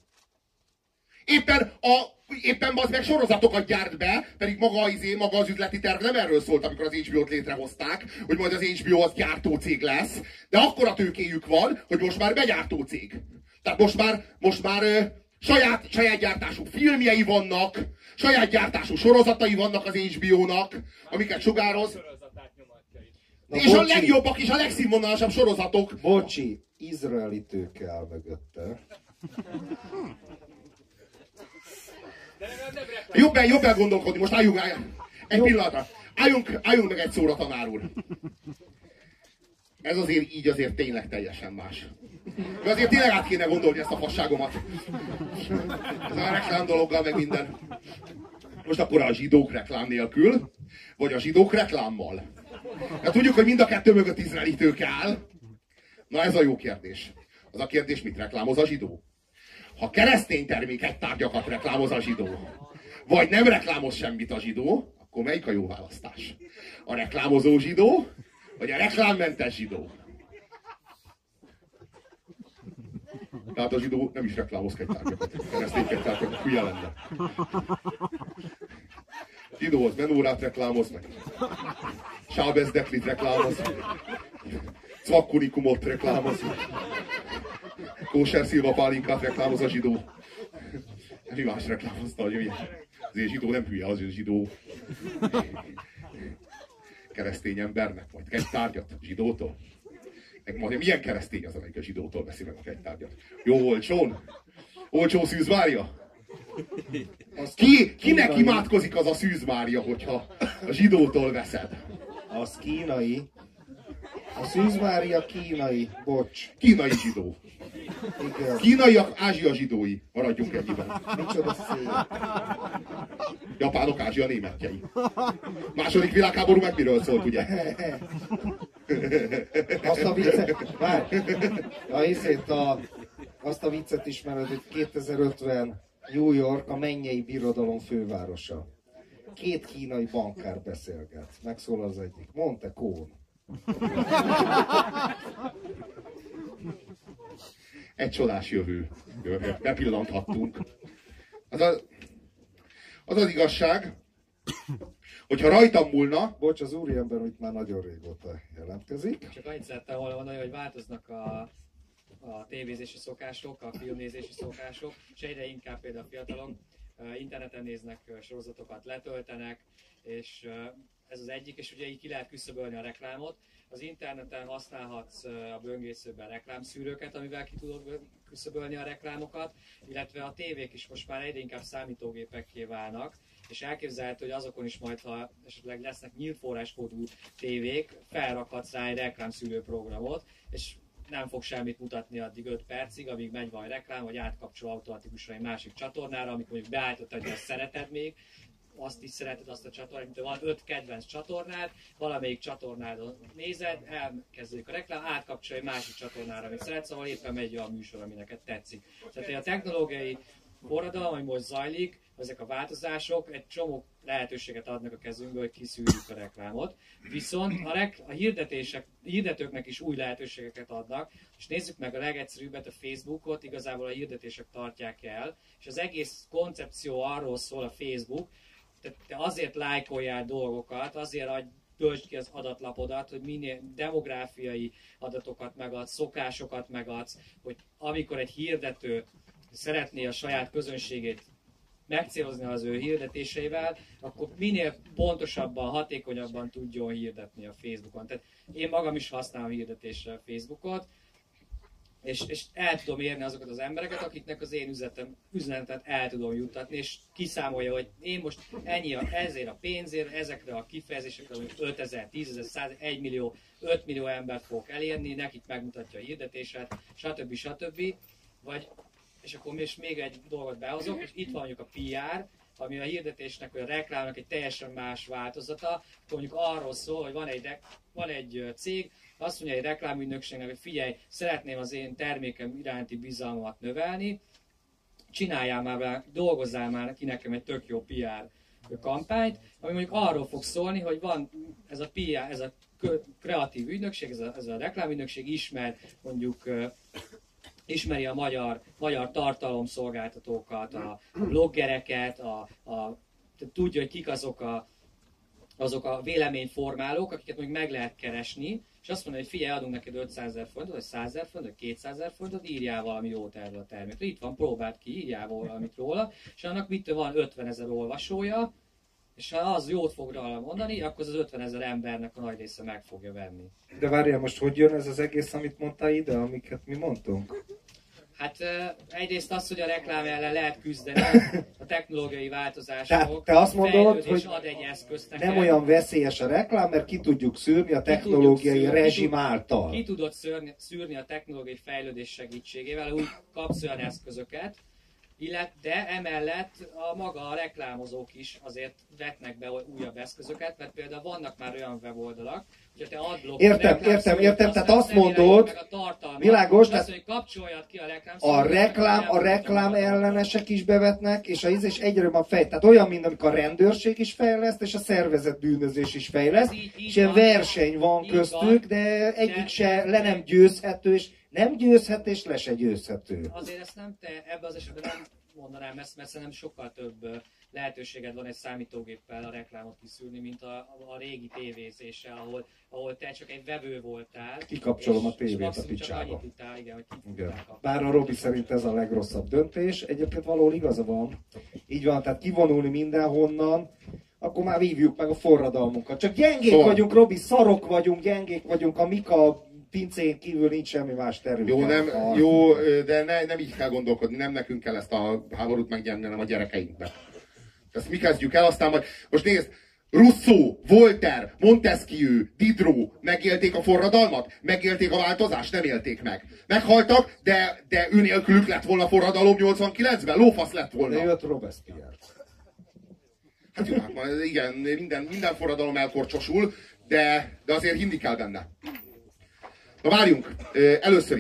Éppen az meg sorozatokat gyárt be, pedig maga az üzleti terv nem erről szólt, amikor az HBO-t létrehozták, hogy majd az HBO az gyártócég lesz, de akkora tőkéjük van, hogy most már begyártócég. Tehát most már saját gyártású filmjei vannak, saját gyártású sorozatai vannak az HBO-nak, amiket sugároz. És a legjobbak és a legszínvonalasabb sorozatok. Bocsi, izraeli tőke áll mögötte. Jobb elgondolkodni, most álljunk egy pillanatra. Álljunk meg egy szóra, tanár úr. Ez azért tényleg teljesen más. De azért tényleg át kéne gondolni ezt a fasságomat. Ez a reklám dologgal, meg minden. Most akkor a zsidók reklám nélkül, vagy a zsidók reklámmal? Hát tudjuk, hogy mind a kettő mögött izraeli tőke áll. Na ez a jó kérdés. Az a kérdés, mit reklámoz a zsidó? Ha keresztény terméket, tárgyakat reklámoz a zsidó, vagy nem reklámoz semmit a zsidó, akkor melyik a jó választás? A reklámozó zsidó, vagy a reklámmentes zsidó? Tehát a zsidó nem is reklámoz kegytárgyakat. Keresztény kegytárgyakat, hülye lenne. Zsidó az menórát reklámoz meg. Sábez deklit reklámoz. Cvakkunikumot reklámoz. Kóser szilva pálinkát reklámoz a zsidó. Mi más reklámozta, hogy hülye. Azért zsidó nem hülye, az zsidó keresztény embernek, majd kegytárgyat zsidótól. Milyen keresztény az, amelyik a zsidótól veszi meg a kegytárgyat? Jó olcsón? Olcsó Szűz Mária? Kinek imádkozik az a Szűz Mária, hogyha a zsidótól veszed? Az kínai. A Szűz Mária kínai, bocs. Kínai zsidó. Igen. Kínaiak, Ázsia zsidói. Maradjunk ennyiben. Micsoda szép. Japánok, Ázsia németjei. Második világháború meg miről szólt, ugye? Azt a viccet, várj, azt a viccet ismered, hogy 2050 New York a mennyei birodalom fővárosa. 2 kínai bankár beszélget. Megszólal az egyik. Monte Cohn. Egy csodás jövő. Bepillanthattunk. Az igazság, hogyha rajtam múlna... Bocs, az úriember itt már nagyon régóta jelentkezik. Csak annyit szerettem volna mondani, hogy változnak a tévézési szokások, a filmnézési szokások, és egyre inkább például a fiatalok interneten néznek sorozatokat, letöltenek, és ez az egyik, és ugye így ki lehet küszöbölni a reklámot. Az interneten használhatsz a böngészőben reklámszűrőket, amivel ki tudod küszöbölni a reklámokat, illetve a tévék is most már egyre inkább számítógépekké válnak, és elképzelhető, hogy azokon is majd, ha esetleg lesznek nyílt forráskódú tévék, felrakhatsz rá egy reklámszűrő programot, és nem fog semmit mutatni addig 5 percig, amíg megy valami reklám, vagy átkapcsol automatikusan egy másik csatornára, amikor mondjuk beállítottad, hogy azt szereted még, azt is szereted azt a csatornát, mint van 5 kedvenc csatornád, valamelyik csatornádon nézed, elkezdődik a reklám, átkapcsol egy másik csatornára, amit szeretsz, szóval éppen megy a műsor, ami neked tetszik. Tehát a technológiai forradalom, ami most zajlik, ezek a változások egy csomó lehetőséget adnak a kezünkbe, hogy kiszűrjük a reklámot. Viszont a hirdetőknek is új lehetőségeket adnak, és nézzük meg a legegyszerűbbet, a Facebookot, igazából a hirdetések tartják el, és az egész koncepció arról szól a Facebook, te azért lájkoljál dolgokat, azért töltsd ki az adatlapodat, hogy minél demográfiai adatokat megadsz, szokásokat megadsz, hogy amikor egy hirdető szeretné a saját közönségét megcélozni az ő hirdetéseivel, akkor minél pontosabban, hatékonyabban tudjon hirdetni a Facebookon. Tehát én magam is használom hirdetésre a Facebookot, és el tudom érni azokat az embereket, akiknek az én üzenetet el tudom juttatni, és kiszámolja, hogy én most ezért a pénzért, ezekre a kifejezésekre, hogy 5000, 10 000, 100 000, 1 millió, 5 millió embert fogok elérni, nekik megmutatja a hirdetéset, stb. És akkor még egy dolgot behozok, és itt van mondjuk a PR, ami a hirdetésnek, vagy a reklámnak egy teljesen más változata. Mondjuk arról szól, hogy van egy cég, azt mondja egy reklámügynökségnek, hogy figyelj, szeretném az én termékem iránti bizalmat növelni, dolgozzál már ki nekem egy tök jó PR kampányt, ami mondjuk arról fog szólni, hogy van ez a PR, ez a kreatív ügynökség, ez a reklámügynökség ismeri a magyar tartalomszolgáltatókat, a bloggereket, tudja, hogy kik azok a véleményformálók, akiket mondjuk meg lehet keresni, és azt mondja, hogy figyelj, adunk neked 500 000 forintot, vagy 100 000 forintot, vagy 200 000 forintot, írjál valami jót erről a termékről. Itt van, próbáld ki, írjál valamit róla, és annak van 50 000 olvasója, és ha az jót fog róla mondani, akkor az 50 000 embernek a nagy része meg fogja venni. De várjál, most hogy jön ez az egész, amit mondtál ide, amiket mi mondtunk? Hát egyrészt az, hogy a reklám ellen lehet küzdeni, a technológiai változások, te azt mondod, hogy ad egy eszközt nekem. Nem olyan veszélyes a reklám, mert ki tudjuk szűrni a technológiai rezsim által. Ki tudod szűrni a technológiai fejlődés segítségével, úgy kapsz olyan eszközöket, de emellett a reklámozók is azért vetnek be újabb eszközöket, mert például vannak már olyan weboldalak, hogyha te adblock Értem, tehát azt mondod, világos, tehát hogy kapcsoljad ki a reklám ellenesek is bevetnek, és egyre van fej. Tehát olyan, mint amikor a rendőrség is fejleszt, és a szervezett bűnözés is fejleszt, és ilyen verseny van köztük, de egyik se le nem győzhető, és nem győzhet, és le se győzhető. Azért ezt ebben az esetben nem mondanám ezt, mert szerintem sokkal több lehetőséged van egy számítógéppel a reklámot kiszűrni, mint a régi tévézéssel, ahol te csak egy vevő voltál. Kikapcsolom a tévét a picsába. Igen. Bár a Robi szerint ez a legrosszabb döntés, egyébként valahol igaza van. Így van, tehát kivonulni mindenhonnan, akkor már vívjuk meg a forradalmunkat. Csak gyengék vagyunk, Robi, szarok vagyunk, gyengék vagyunk, a Mika pincén kívül nincs semmi más terület. Jó, de nem így kell gondolkodni, nem nekünk kell ezt a háborút megnyerni, hanem a gyerekeinknek. Ezt mi kezdjük el, aztán majd... Most nézd, Rousseau, Voltaire, Montesquieu, Diderot megélték a forradalmat? Megélték a változást? Nem élték meg. Meghaltak, de ő nélkülük lett volna forradalom 89-ben? Lófasz lett volna. De jött Robespierre. Hát jó, hát igen, minden forradalom elkorcsosul, de azért hinni kell benne. Na várjunk, először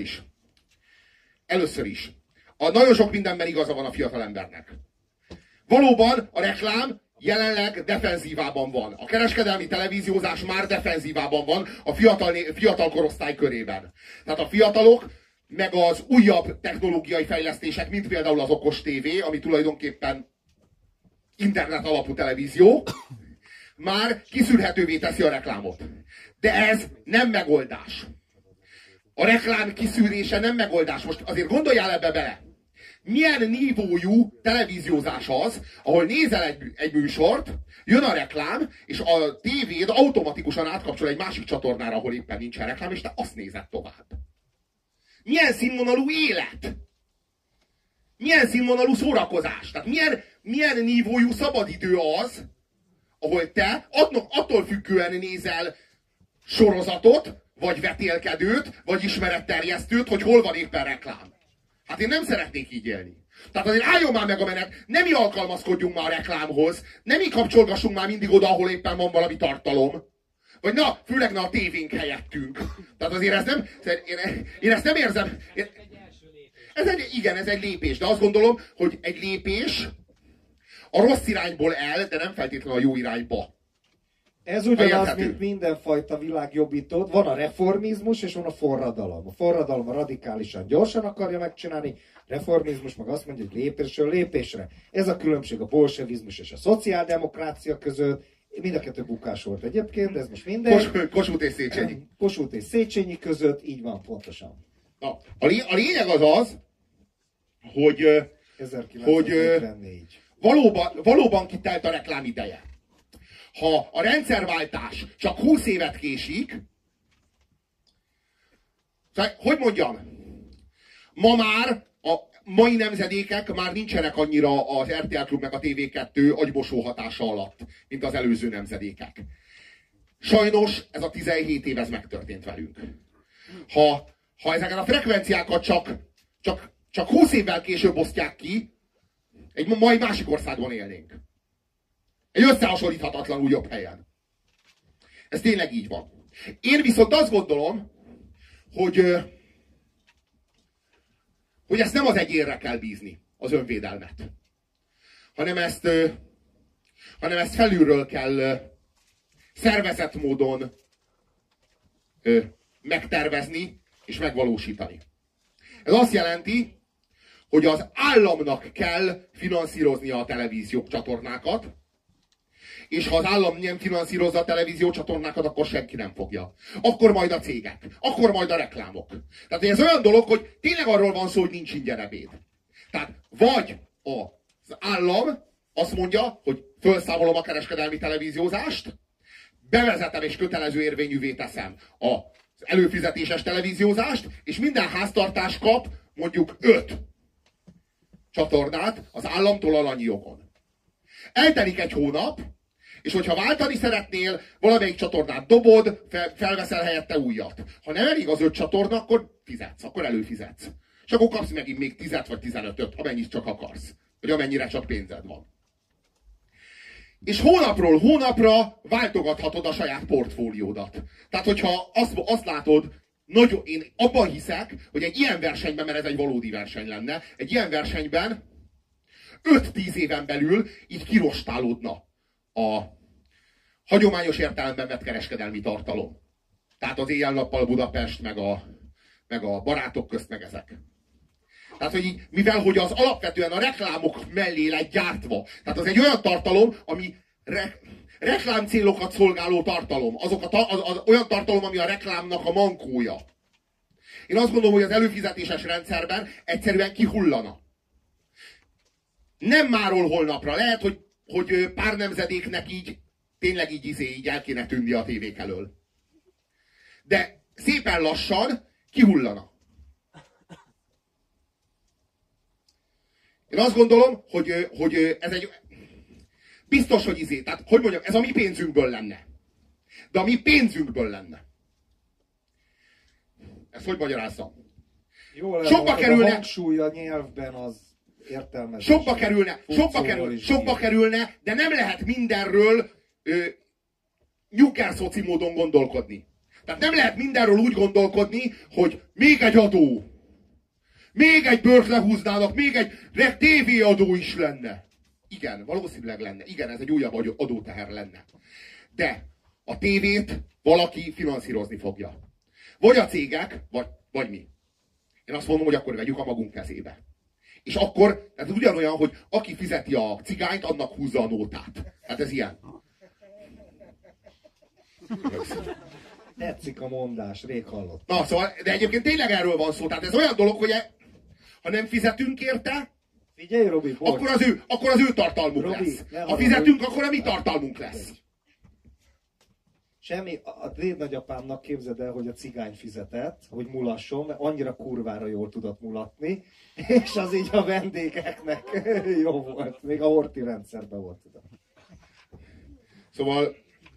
is. Nagyon sok mindenben igaza van a fiatal embernek. Valóban a reklám jelenleg defenzívában van. A kereskedelmi televíziózás már defenzívában van a fiatal korosztály körében. Tehát a fiatalok, meg az újabb technológiai fejlesztések, mint például az okos tévé, ami tulajdonképpen internet alapú televízió, már kiszűrhetővé teszi a reklámot. De ez nem megoldás. A reklám kiszűrése nem megoldás. Most azért gondoljál ebbe bele. Milyen nívójú televíziózás az, ahol nézel egy műsort, jön a reklám, és a tévéd automatikusan átkapcsol egy másik csatornára, ahol éppen nincsen reklám, és te azt nézed tovább. Milyen színvonalú élet? Milyen színvonalú szórakozás? Tehát milyen nívójú szabadidő az, ahol te attól függően nézel sorozatot, vagy vetélkedőt, vagy ismeretterjesztőt, hogy hol van éppen reklám. Hát én nem szeretnék így élni. Tehát azért álljon már meg a menet, nem mi alkalmazkodjunk már a reklámhoz, nem mi kapcsolgassunk már mindig oda, ahol éppen van valami tartalom. Vagy na, főleg a tévénk helyettünk. Tehát azért ez nem, én ezt nem érzem. Ez egy lépés, de azt gondolom, hogy egy lépés a rossz irányból el, de nem feltétlenül a jó irányba. Ez ugyanaz, mint mindenfajta világjobbítód. Van a reformizmus, és van a forradalom. A forradalom radikálisan gyorsan akarja megcsinálni, reformizmus meg azt mondja, hogy lépésről lépésre. Ez a különbség a bolsevizmus és a szociáldemokrácia között. Mind a kettő bukás volt egyébként, de ez most minden. Kossuth és Széchenyi. Kossuth és Széchenyi között, így van pontosan. A lényeg az, hogy 1954. Valóban kitelt a reklám ideje. Ha a rendszerváltás csak 20 évet késik, hogy mondjam, ma már a mai nemzedékek már nincsenek annyira az RTL Klub meg a TV2 agymosó hatása alatt, mint az előző nemzedékek. Sajnos ez a 17 év ez megtörtént velünk. Ha ezeket a frekvenciákat csak 20 évvel később osztják ki, egy mai másik országban élnénk. Egy összehasonlíthatatlanul jobb helyen. Ez tényleg így van. Én viszont azt gondolom, hogy ezt nem az egyénre kell bízni, az önvédelmet. Hanem ezt felülről kell szervezett módon megtervezni és megvalósítani. Ez azt jelenti, hogy az államnak kell finanszíroznia a televíziós csatornákat, és ha az állam nem finanszírozza a televíziócsatornákat, akkor senki nem fogja. Akkor majd a cégek, akkor majd a reklámok. Tehát ez olyan dolog, hogy tényleg arról van szó, hogy nincs ingyen ebéd. Tehát vagy az állam azt mondja, hogy felszámolom a kereskedelmi televíziózást, bevezetem és kötelező érvényűvé teszem az előfizetéses televíziózást, és minden háztartás kap mondjuk 5 csatornát az államtól alanyi jogon. Eltelik egy hónap, és hogyha váltani szeretnél, valamelyik csatornát dobod, felveszel helyette újat. Ha nem elég az 5 csatorna, akkor fizetsz, akkor előfizetsz. És akkor kapsz megint még 10 vagy 15-öt, amennyit csak akarsz. Vagy amennyire csak pénzed van. És hónapról hónapra váltogathatod a saját portfóliódat. Tehát, hogyha azt látod, én abban hiszek, hogy egy ilyen versenyben, mert ez egy valódi verseny lenne, egy ilyen versenyben 5-10 éven belül így kirostálódna a hagyományos értelemben vett kereskedelmi tartalom. Tehát az Éjjel-nappal Budapest, meg a Barátok közt, meg ezek. Tehát, hogy így, mivel hogy az alapvetően a reklámok mellé lett gyártva. Tehát az egy olyan tartalom, ami reklám célokat szolgáló tartalom. Az olyan tartalom, ami a reklámnak a mankója. Én azt gondolom, hogy az előfizetéses rendszerben egyszerűen kihullana. Nem máról holnapra. Lehet, hogy pár nemzedéknek így tényleg így el kéne tűnni a tévék elől. De szépen lassan kihullana. Én azt gondolom, hogy ez egy... Biztos, hogy tehát, hogy mondjam, ez a mi pénzünkből lenne. De a mi pénzünkből lenne. Ezt hogy magyarázzam? Jól sokba kerülne... A hangsúly a nyelvben az értelmezés. Sokba kerülne, de nem lehet mindenről nyugerszoci módon gondolkodni. Tehát nem lehet mindenről úgy gondolkodni, hogy még egy adó. Még egy bőrt lehúznának, még egy tévéadó is lenne. Igen, valószínűleg lenne. Igen, ez egy újabb adóteher lenne. De a tévét valaki finanszírozni fogja. Vagy a cégek, vagy mi. Én azt mondom, hogy akkor vegyük a magunk kezébe. És akkor, ez ugyanolyan, hogy aki fizeti a cigányt, annak húzza a nótát. Hát ez ilyen. Tetszik a mondás, rég hallott. Na, szóval, de egyébként tényleg erről van szó. Tehát ez olyan dolog, hogy ha nem fizetünk érte, figyelj, Robi, akkor az ő tartalmunk Robi, lesz. Ha fizetünk, akkor a mi tartalmunk lesz. Semmi, a dédnagyapámnak képzeld el, hogy a cigány fizetett, hogy mulasson, mert annyira kurvára jól tudott mulatni, és az így a vendégeknek jó volt. Még a horti rendszerben volt. Szóval...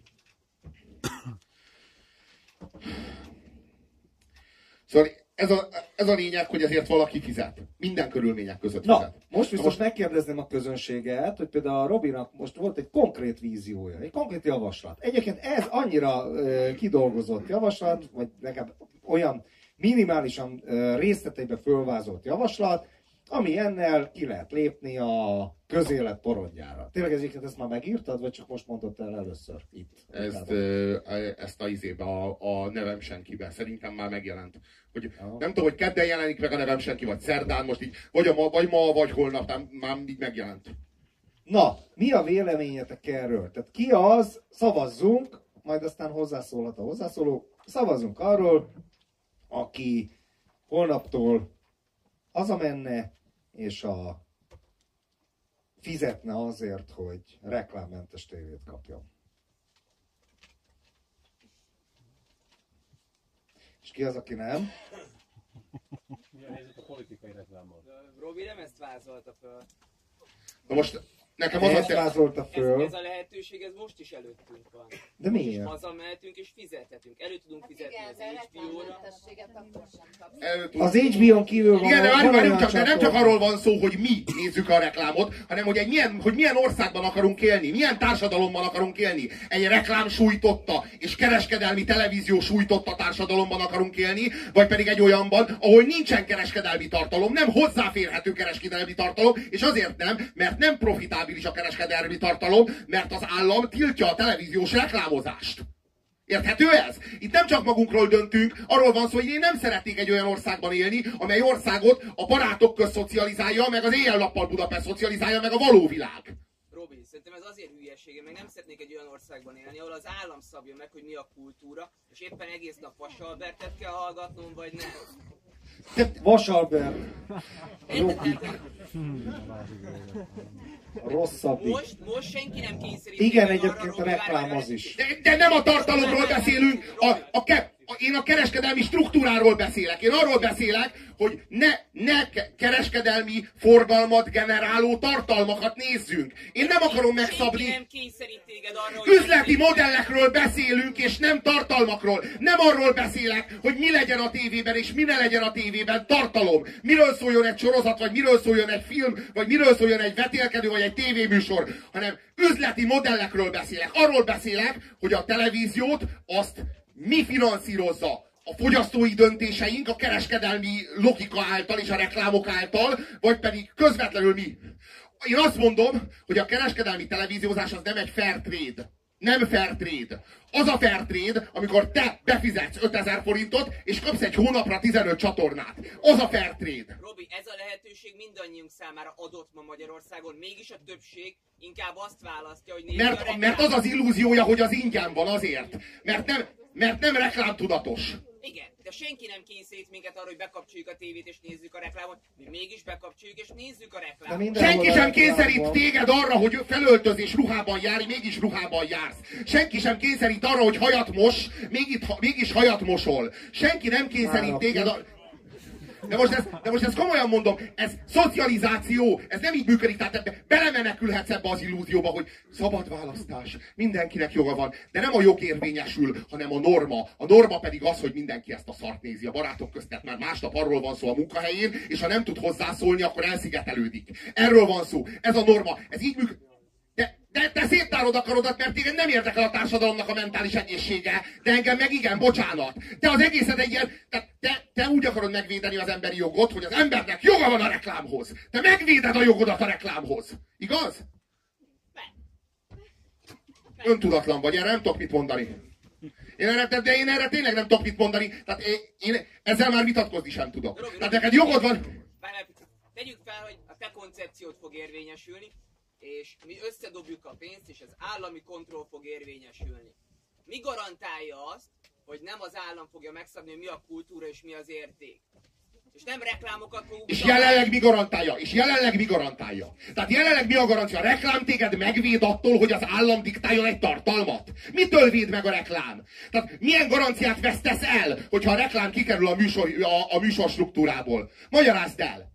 Szóval ez a lényeg, hogy ezért valaki fizet. Minden körülmények között fizet. Na, most viszont megkérdezném a közönséget, hogy például a Robinak most volt egy konkrét víziója, egy konkrét javaslat. Egyébként ez annyira kidolgozott javaslat, vagy legalább olyan minimálisan részleteibe fölvázolt javaslat, ami ennel ki lehet lépni a közélet porondjára. Tényleg ezt már megírtad, vagy csak most mondtad el először itt? Ezt a izébe, a nevem senkiben. Szerintem már megjelent. Hogy nem tudom, hogy kedden jelenik meg a nevem senki, vagy szerdán, most így, vagy ma, vagy holnap, már így megjelent. Na, mi a véleményetek erről? Tehát ki az, szavazzunk, majd aztán hozzászólhat a hozzászóló, szavazzunk arról, aki holnaptól hazamenne, és fizetne azért, hogy reklámmentes tévét kapjon. És ki az, aki nem? Milyen helyzet a politikai reklámmal? Robi nem ezt vázolta föl. Na most nekem az ezt vázolta föl. Ez a lehetőség, ez most is előttünk van. De miért? Most hazamehetünk és fizethetünk. Elő tudunk fizetni az HBO-ra. Az HBO-n kívül van. Igen, de nem csak arról van szó, hogy mi nézzük a reklámot, hanem hogy milyen országban akarunk élni, milyen társadalomban akarunk élni. Egy reklám sújtotta és kereskedelmi televízió sújtotta társadalomban akarunk élni, vagy pedig egy olyanban, ahol nincsen kereskedelmi tartalom, nem hozzáférhető kereskedelmi tartalom, és azért nem, mert nem profitábilis a kereskedelmi tartalom, mert az állam tiltja a televíziós reklámozást. Érthető ez? Itt nem csak magunkról döntünk, arról van szó, hogy én nem szeretnék egy olyan országban élni, amely országot a barátok közt szocializálja, meg az éjjel-nappal Budapest szocializálja, meg a való világ. Robi, szerintem ez azért hülyesége, meg nem szeretnék egy olyan országban élni, ahol az állam szabja meg, hogy mi a kultúra, és éppen egész nap Vasalbertet kell hallgatnom, vagy nem. Vasalbert. Rosszabbik. Most senki nem kényszerít. Igen, egyébként a reklám az is. De nem a tartalomról beszélünk, én a kereskedelmi struktúráról beszélek. Én arról beszélek, hogy ne kereskedelmi forgalmat generáló tartalmakat nézzünk. Én nem akarom megszabni. Nem kényszerít téged arra, hogy üzleti modellekről beszélünk, és nem tartalmakról. Nem arról beszélek, hogy mi legyen a tévében, és mi ne legyen a tévében tartalom. Miről szóljon egy sorozat, vagy miről szóljon egy film, vagy miről szóljon egy vetélkedő, vagy egy tévéműsor, hanem üzleti modellekről beszélek. Arról beszélek, hogy a televíziót azt mi finanszírozza. A fogyasztói döntéseink a kereskedelmi logika által és a reklámok által, vagy pedig közvetlenül mi. Én azt mondom, hogy a kereskedelmi televíziózás az nem egy fair trade. Nem fair trade. Az a fair trade, amikor te befizetsz 5000 forintot, és kapsz egy hónapra 15 csatornát. Az a fair trade. Robi, ez a lehetőség mindannyiunk számára adott ma Magyarországon, mégis a többség inkább azt választja, hogy nézze a reklámot. Mert az az illúziója, hogy az ingyen van azért. Mert nem reklámtudatos. Igen, de senki nem kényszerít minket arra, hogy bekapcsoljuk a tévét és nézzük a reklámot. Mi mégis bekapcsoljuk és nézzük a reklámot. Senki sem kényszerít téged arra, hogy felöltöz és ruhában járj, mégis ruhában jársz. Senki sem kényszerít arra, hogy hajat mos, mégis hajat mosol. Senki nem kényszerít téged arra... De most ezt komolyan mondom, ez szocializáció, ez nem így működik, tehát belemenekülhetsz ebbe az illúzióba, hogy szabad választás, mindenkinek joga van, de nem a jog érvényesül, hanem a norma. A norma pedig az, hogy mindenki ezt a szart nézi. A barátok közt, tehát már másnap arról van szó a munkahelyén, és ha nem tud hozzászólni, akkor elszigetelődik. Erről van szó, ez a norma, ez így működik. De te széttárod a karodat, mert téged nem érdekel a társadalomnak a mentális egészsége, de engem meg igen, bocsánat. Te az egészet egy ilyen, te úgy akarod megvédeni az emberi jogot, hogy az embernek joga van a reklámhoz. Te megvéded a jogodat a reklámhoz. Igaz? Öntudatlan vagy, erre nem tudok mit mondani. Én erre tényleg nem tudok mit mondani. Tehát én ezzel már vitatkozni sem tudok. Tehát neked jogod van. Tegyük fel, hogy a te koncepciót fog érvényesülni, és mi összedobjuk a pénzt, és az állami kontroll fog érvényesülni. Mi garantálja azt, hogy nem az állam fogja megszabni, hogy mi a kultúra és mi az érték? És nem reklámokat fogunk... És jelenleg mi garantálja? Tehát jelenleg mi a garancia? A reklám téged megvéd attól, hogy az állam diktáljon egy tartalmat? Mitől véd meg a reklám? Tehát milyen garanciát vesztesz el, hogyha a reklám kikerül a műsor struktúrából? Magyarázd el!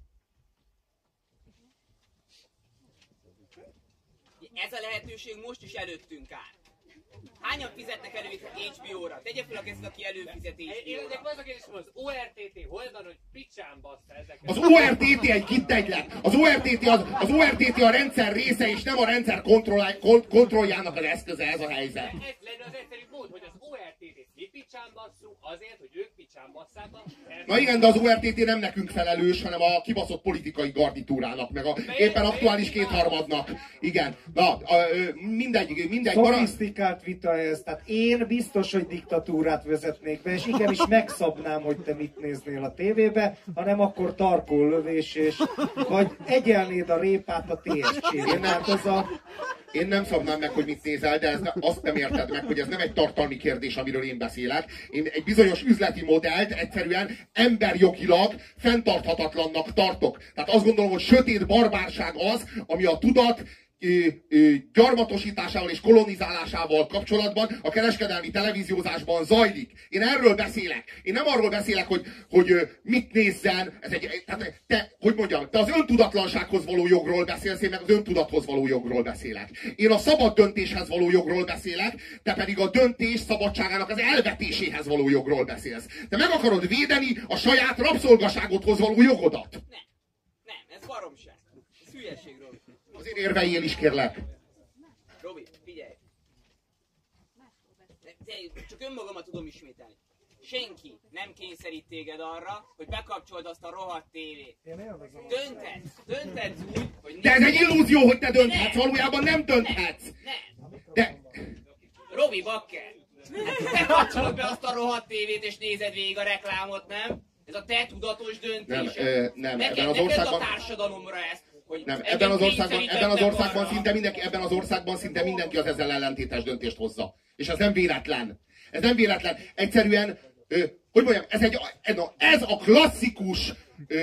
Ez a lehetőség most is előttünk áll. Hányan fizetnek elő itt HBO-ra? Tegye fel a kezed, aki előfizet HBO-ra. Az a kérdés, hogy az ORTT hol van, hogy picsán bassza ezeket? Az ORTT egy kittegylet. Az ORTT a rendszer része, és nem a rendszer kontrolljának az eszköze, ez a helyzet. Ez lenne az egyszerű mód, hogy az ORTT-t mi picsán basszuk, azért, hogy ők picsán basszák a... Na igen, de az ORTT nem nekünk felelős, hanem a kibaszott politikai garnitúrának, meg a éppen aktuális kétharmadnak. Igen. Na, mindegy. Szofisztikált vita ez. Tehát én biztos, hogy diktatúrát vezetnék be, és igenis megszabnám, hogy te mit néznél a tévébe, hanem akkor tarkóllövés, és vagy egyelnéd a répát a TSC-n. Én nem szabnám meg, hogy mit nézel, de azt nem érted meg, hogy ez nem egy tartalmi kérdés, amiről én beszélek. Én egy bizonyos üzleti modellt egyszerűen emberjogilag fenntarthatatlannak tartok. Tehát azt gondolom, hogy sötét barbárság az, ami a tudat gyarmatosításával és kolonizálásával kapcsolatban a kereskedelmi televíziózásban zajlik. Én erről beszélek. Én nem arról beszélek, hogy mit nézzen. Te az öntudatlansághoz való jogról beszélsz, én meg az öntudathoz való jogról beszélek. Én a szabad döntéshez való jogról beszélek, te pedig a döntés szabadságának az elvetéséhez való jogról beszélsz. Te meg akarod védeni a saját rabszolgaságodhoz való jogodat. Nem, ez baromság. Ez hülyeség, Robi. Azért érveljél is, kérlek. Robi, figyelj. Csak önmagamat tudom ismételni. Senki nem kényszerít téged arra, hogy bekapcsold azt a rohadt tévét. Dönthetsz úgy, hogy... De ez egy illúzió, hogy te dönthetsz, valójában nem dönthetsz. Nem. Robi, bakker. Te kapcsolod be azt a rohadt tévét és nézed végig a reklámot, nem? Ez a te tudatos döntésed. Nem, neked a társadalomra ezt. Nem, ebben az országban szinte mindenki az ezzel ellentétes döntést hozza. És ez nem véletlen. Egyszerűen, hogy mondjam, ez a klasszikus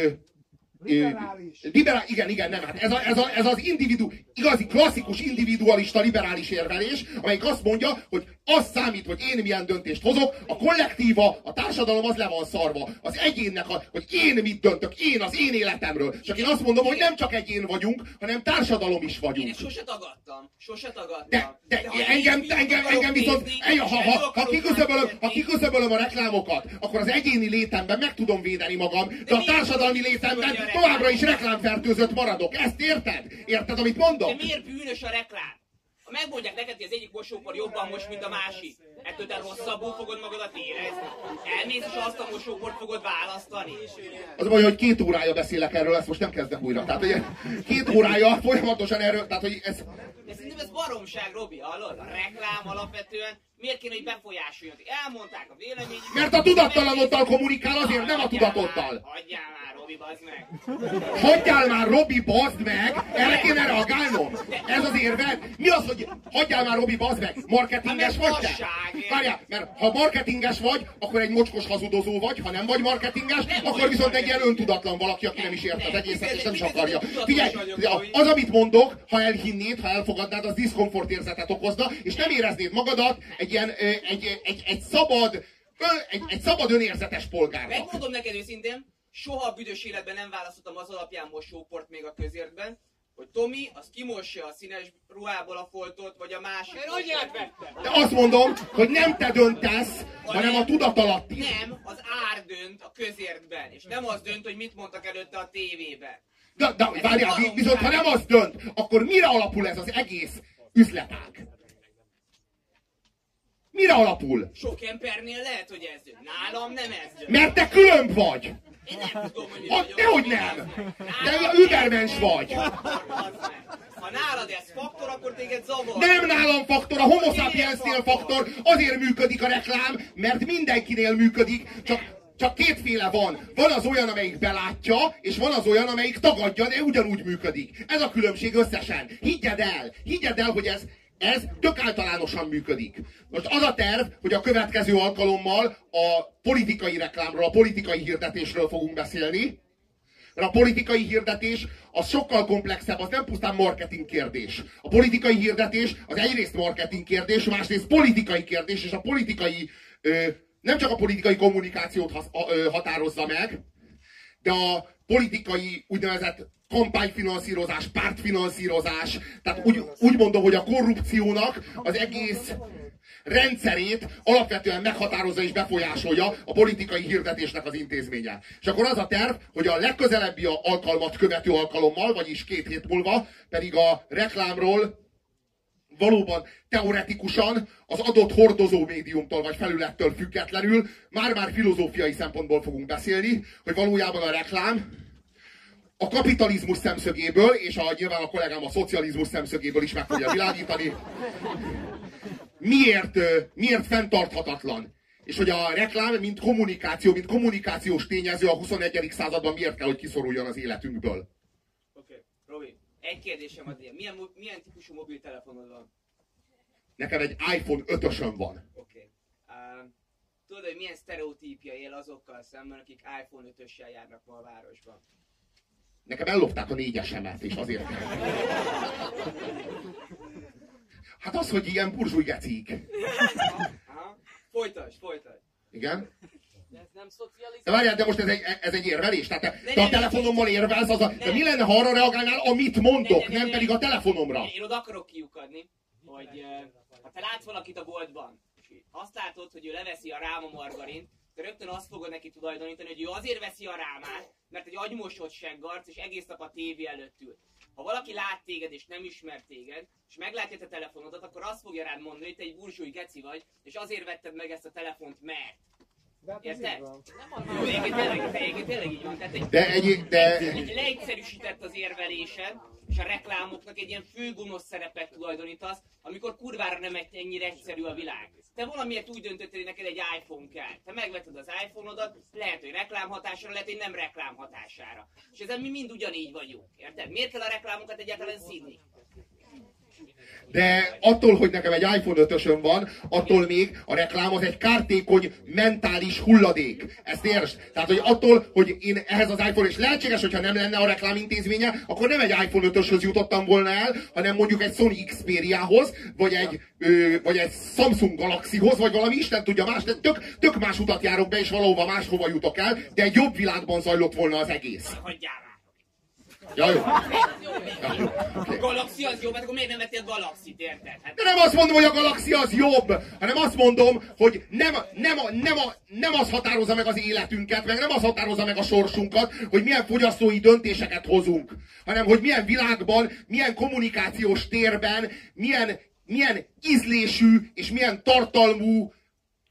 igen, nem, hát ez az igazi klasszikus individualista liberális érvelés, amelyik azt mondja, hogy az számít, hogy én milyen döntést hozok, a kollektíva, a társadalom az le van szarva. Az egyénnek, hogy én mit döntök, én az én életemről. Csak én azt mondom, hogy nem csak egyén vagyunk, hanem társadalom is vagyunk. Én sose tagadtam. De engem viszont, ha kiküszöbölöm a reklámokat, akkor az egyéni létemben meg tudom védeni magam, de a társadalmi létemben továbbra is reklámfertőzött maradok. Ezt érted? Érted, amit mondok? De miért bűnös a reklám? Ha megmondják neked, hogy az egyik mosópor jobban most, mint a másik, ettől te rosszabbul fogod magadat érezni. Elmész, és azt a mosóport fogod választani. Az a baj, hogy 2 órája beszélek erről, ezt most nem kezdek újra. Tehát, hogy 2 órája folyamatosan erről, tehát, hogy ez... De szerintem ez baromság, Robi, hallod? A reklám alapvetően miért kéne, hogy befolyásoljon? Elmondták a véleményüket. Mert a tudattalanodtal kommunikál, azért nem a tudatoddal. Hagyjál már, Robi. Robi, bazd meg! Hagyjál már, Robi, bazd meg! Erre kéne reagálnom? Ez az érved? Mi az, hogy hagyjál már, Robi, bazd meg? Marketinges vagy te? Várjál, mert ha marketinges vagy, akkor egy mocskos hazudozó vagy, ha nem vagy marketinges, akkor viszont egy ilyen öntudatlan valaki, aki nem is ért az egészet, és nem is akarja. Figyelj, az, amit mondok, ha elhinnéd, ha elfogadnád, az diszkomfort érzetet okozna, és nem éreznéd magadat egy ilyen, egy szabad önérzetes polgárnak. Megmondom neked őszintén, soha a büdös életben nem választottam az alapján mosóport még a közértben, hogy Tomi, az kimossa a színes ruhából a foltot, vagy a másik. Hogy átvettem? De azt mondom, hogy nem te döntesz, hanem a tudatalatti. Nem, az ár dönt a közértben, és nem az dönt, hogy mit mondtak előtte a tévében. De várjál, viszont ha nem az dönt, akkor mire alapul ez az egész üzletág? Mire alapul? Sok embernél lehet, hogy ez dönt. Nálam nem ez dönt. Mert te különb vagy! Én nem tudom, hogy Dehogy nem! De übermens vagy! Ha nálad ez faktor, akkor téged zavar. Nem nálam faktor, a homo sapiensnél faktor. Azért működik a reklám, mert mindenkinél működik, csak kétféle van. Van az olyan, amelyik belátja, és van az olyan, amelyik tagadja, de ugyanúgy működik. Ez a különbség összesen. Higgyedd el, hogy ez tök általánosan működik. Most az a terv, hogy a következő alkalommal a politikai reklámról, a politikai hirdetésről fogunk beszélni. Mert a politikai hirdetés az sokkal komplexebb, az nem pusztán marketing kérdés. A politikai hirdetés az egyrészt marketing kérdés, másrészt politikai kérdés, és a politikai, nem csak a politikai kommunikációt határozza meg, de a politikai úgynevezett kampányfinanszírozás, pártfinanszírozás, tehát úgy mondom, hogy a korrupciónak az egész rendszerét alapvetően meghatározza és befolyásolja a politikai hirdetésnek az intézménye. És akkor az a terv, hogy a legközelebbi alkalmat követő alkalommal, vagyis 2 hét múlva pedig a reklámról valóban teoretikusan az adott hordozó médiumtól vagy felülettől függetlenül már filozófiai szempontból fogunk beszélni, hogy valójában a reklám a kapitalizmus szemszögéből, és nyilván a kollégám a szocializmus szemszögéből is meg fogja világítani, miért fenntarthatatlan. És hogy a reklám, mint kommunikáció, mint kommunikációs tényező a 21. században miért kell, hogy kiszoruljon az életünkből. Oké. Robi, egy kérdésem van. Milyen típusú mobiltelefonod van? Nekem egy iPhone 5-ösöm van. Oké. Tudod, hogy milyen sztereotípia él azokkal szemben, akik iPhone 5-össel járnak ma a városban? Nekem ellopták a 4-esemet, és azért. Hát az, hogy ilyen burzsúj gecik. Folytasd. Igen? De ez nem szocializmus. De várjál, de most ez egy érvelés? Tehát te a telefonommal érvelsz, de mi lenne, ha arra reagálnál, amit mondok, nem pedig a telefonomra? Én oda akarok kiukadni, hogy ha te látsz valakit a boltban, és azt látod, hogy ő leveszi a ráma margarint, de rögtön azt fogod neki tulajdonítani, hogy ő azért veszi a rámát, mert egy agymosott seggarc, és egész nap a tévé előtt ül. Ha valaki lát téged, és nem ismer téged, és meglátja a telefonodat, akkor azt fogja rád mondani, hogy te egy burzsúj geci vagy, és azért vetted meg ezt a telefont, mert. Érted? Egyébként tényleg így van. Tehát egy leegyszerűsített az érvelésed, és a reklámoknak egy ilyen főgonosz szerepet tulajdonítasz, amikor kurvára nem ennyire egyszerű a világ. Te valamiért úgy döntöttél, hogy neked egy iPhone kell. Te megvetted az iPhone-odat, lehet, hogy reklámhatására, lehet, hogy nem reklámhatására. És ezen mi mind ugyanígy vagyunk. Érted? Miért kell a reklámokat egyáltalán színi? De attól, hogy nekem egy iPhone 5-ösöm van, attól még a reklám az egy kártékony mentális hulladék. Ezt értsd? Tehát, hogy attól, hogy én ehhez az iPhone, és lehetséges, hogyha nem lenne a reklám intézménye, akkor nem egy iPhone 5-öshöz jutottam volna el, hanem mondjuk egy Sony Xperiahoz, vagy egy Samsung Galaxyhoz, vagy valami Isten tudja más, de tök más utat járok be, és valahova máshova jutok el, de egy jobb világban zajlott volna az egész. Ja, jó. A Galaxy az jobb, hát akkor miért nem vettél Galaxy-t, érted? Hát... De nem azt mondom, hogy a Galaxy az jobb, hanem azt mondom, hogy nem az határozza meg az életünket, meg nem az határozza meg a sorsunkat, hogy milyen fogyasztói döntéseket hozunk, hanem hogy milyen világban, milyen kommunikációs térben, milyen ízlésű és milyen tartalmú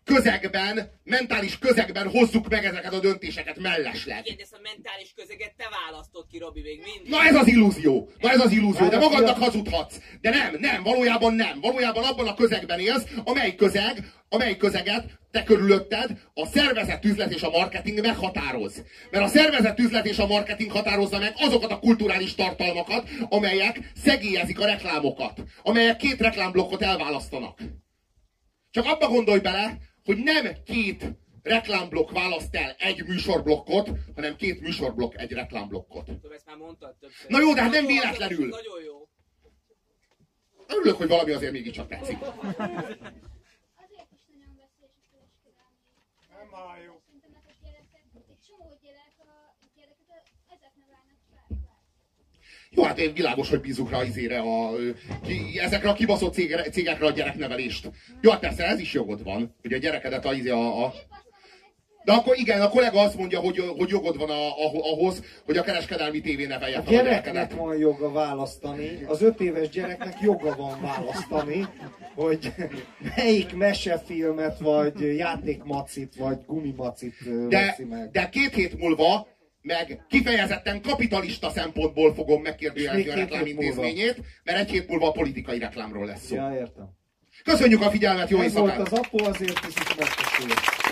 közegben, mentális közegben hozzuk meg ezeket a döntéseket mellesleg. Igen, de ezt a mentális közeget te választod ki, Robi, még mindig. Na ez az illúzió, de magadnak hazudhatsz. De nem, valójában nem. Valójában abban a közegben élsz, amely közeget te körülötted a szervezett üzlet és a marketing meghatároz. Mert a szervezett üzlet és a marketing határozza meg azokat a kulturális tartalmakat, amelyek szegélyezik a reklámokat. Amelyek 2 reklámblokkot elválasztanak. Csak abba gondolj bele, hogy nem 2 reklámblokk választ el egy műsorblokkot, hanem 2 műsorblokk egy reklámblokkot. Tudom, ezt már mondtad többször. Na jó, de hát nem véletlenül. Nagyon jó. Örülök, hogy valami azért mégiscsak tetszik. Azért is nagyon veszélyes a kereskedelmi. Nem halljuk. Egy csomó gyereket ezek nevelnek fel. Jó, hát én világos, hogy bízunk rá ezekre a kibaszott cégekre a gyereknevelést. Jó, hát persze ez is jogod van, hogy a gyerekedet De akkor igen, a kollega azt mondja, hogy jogod van ahhoz, hogy a kereskedelmi tévé nevelje fel a gyerekedet. Van joga választani, az 5 éves gyereknek joga van választani, hogy melyik mesefilmet, vagy játékmacit, vagy gumimacit veszi meg. De 2 hét múlva meg kifejezetten kapitalista szempontból fogom megkérdőjelezni a reklámintézményét, mert 1 hét múlva a politikai reklámról lesz szó. Ja, értem. Köszönjük a figyelmet, jó éjszakát! Ez volt az Apo, azért is megköszönjük.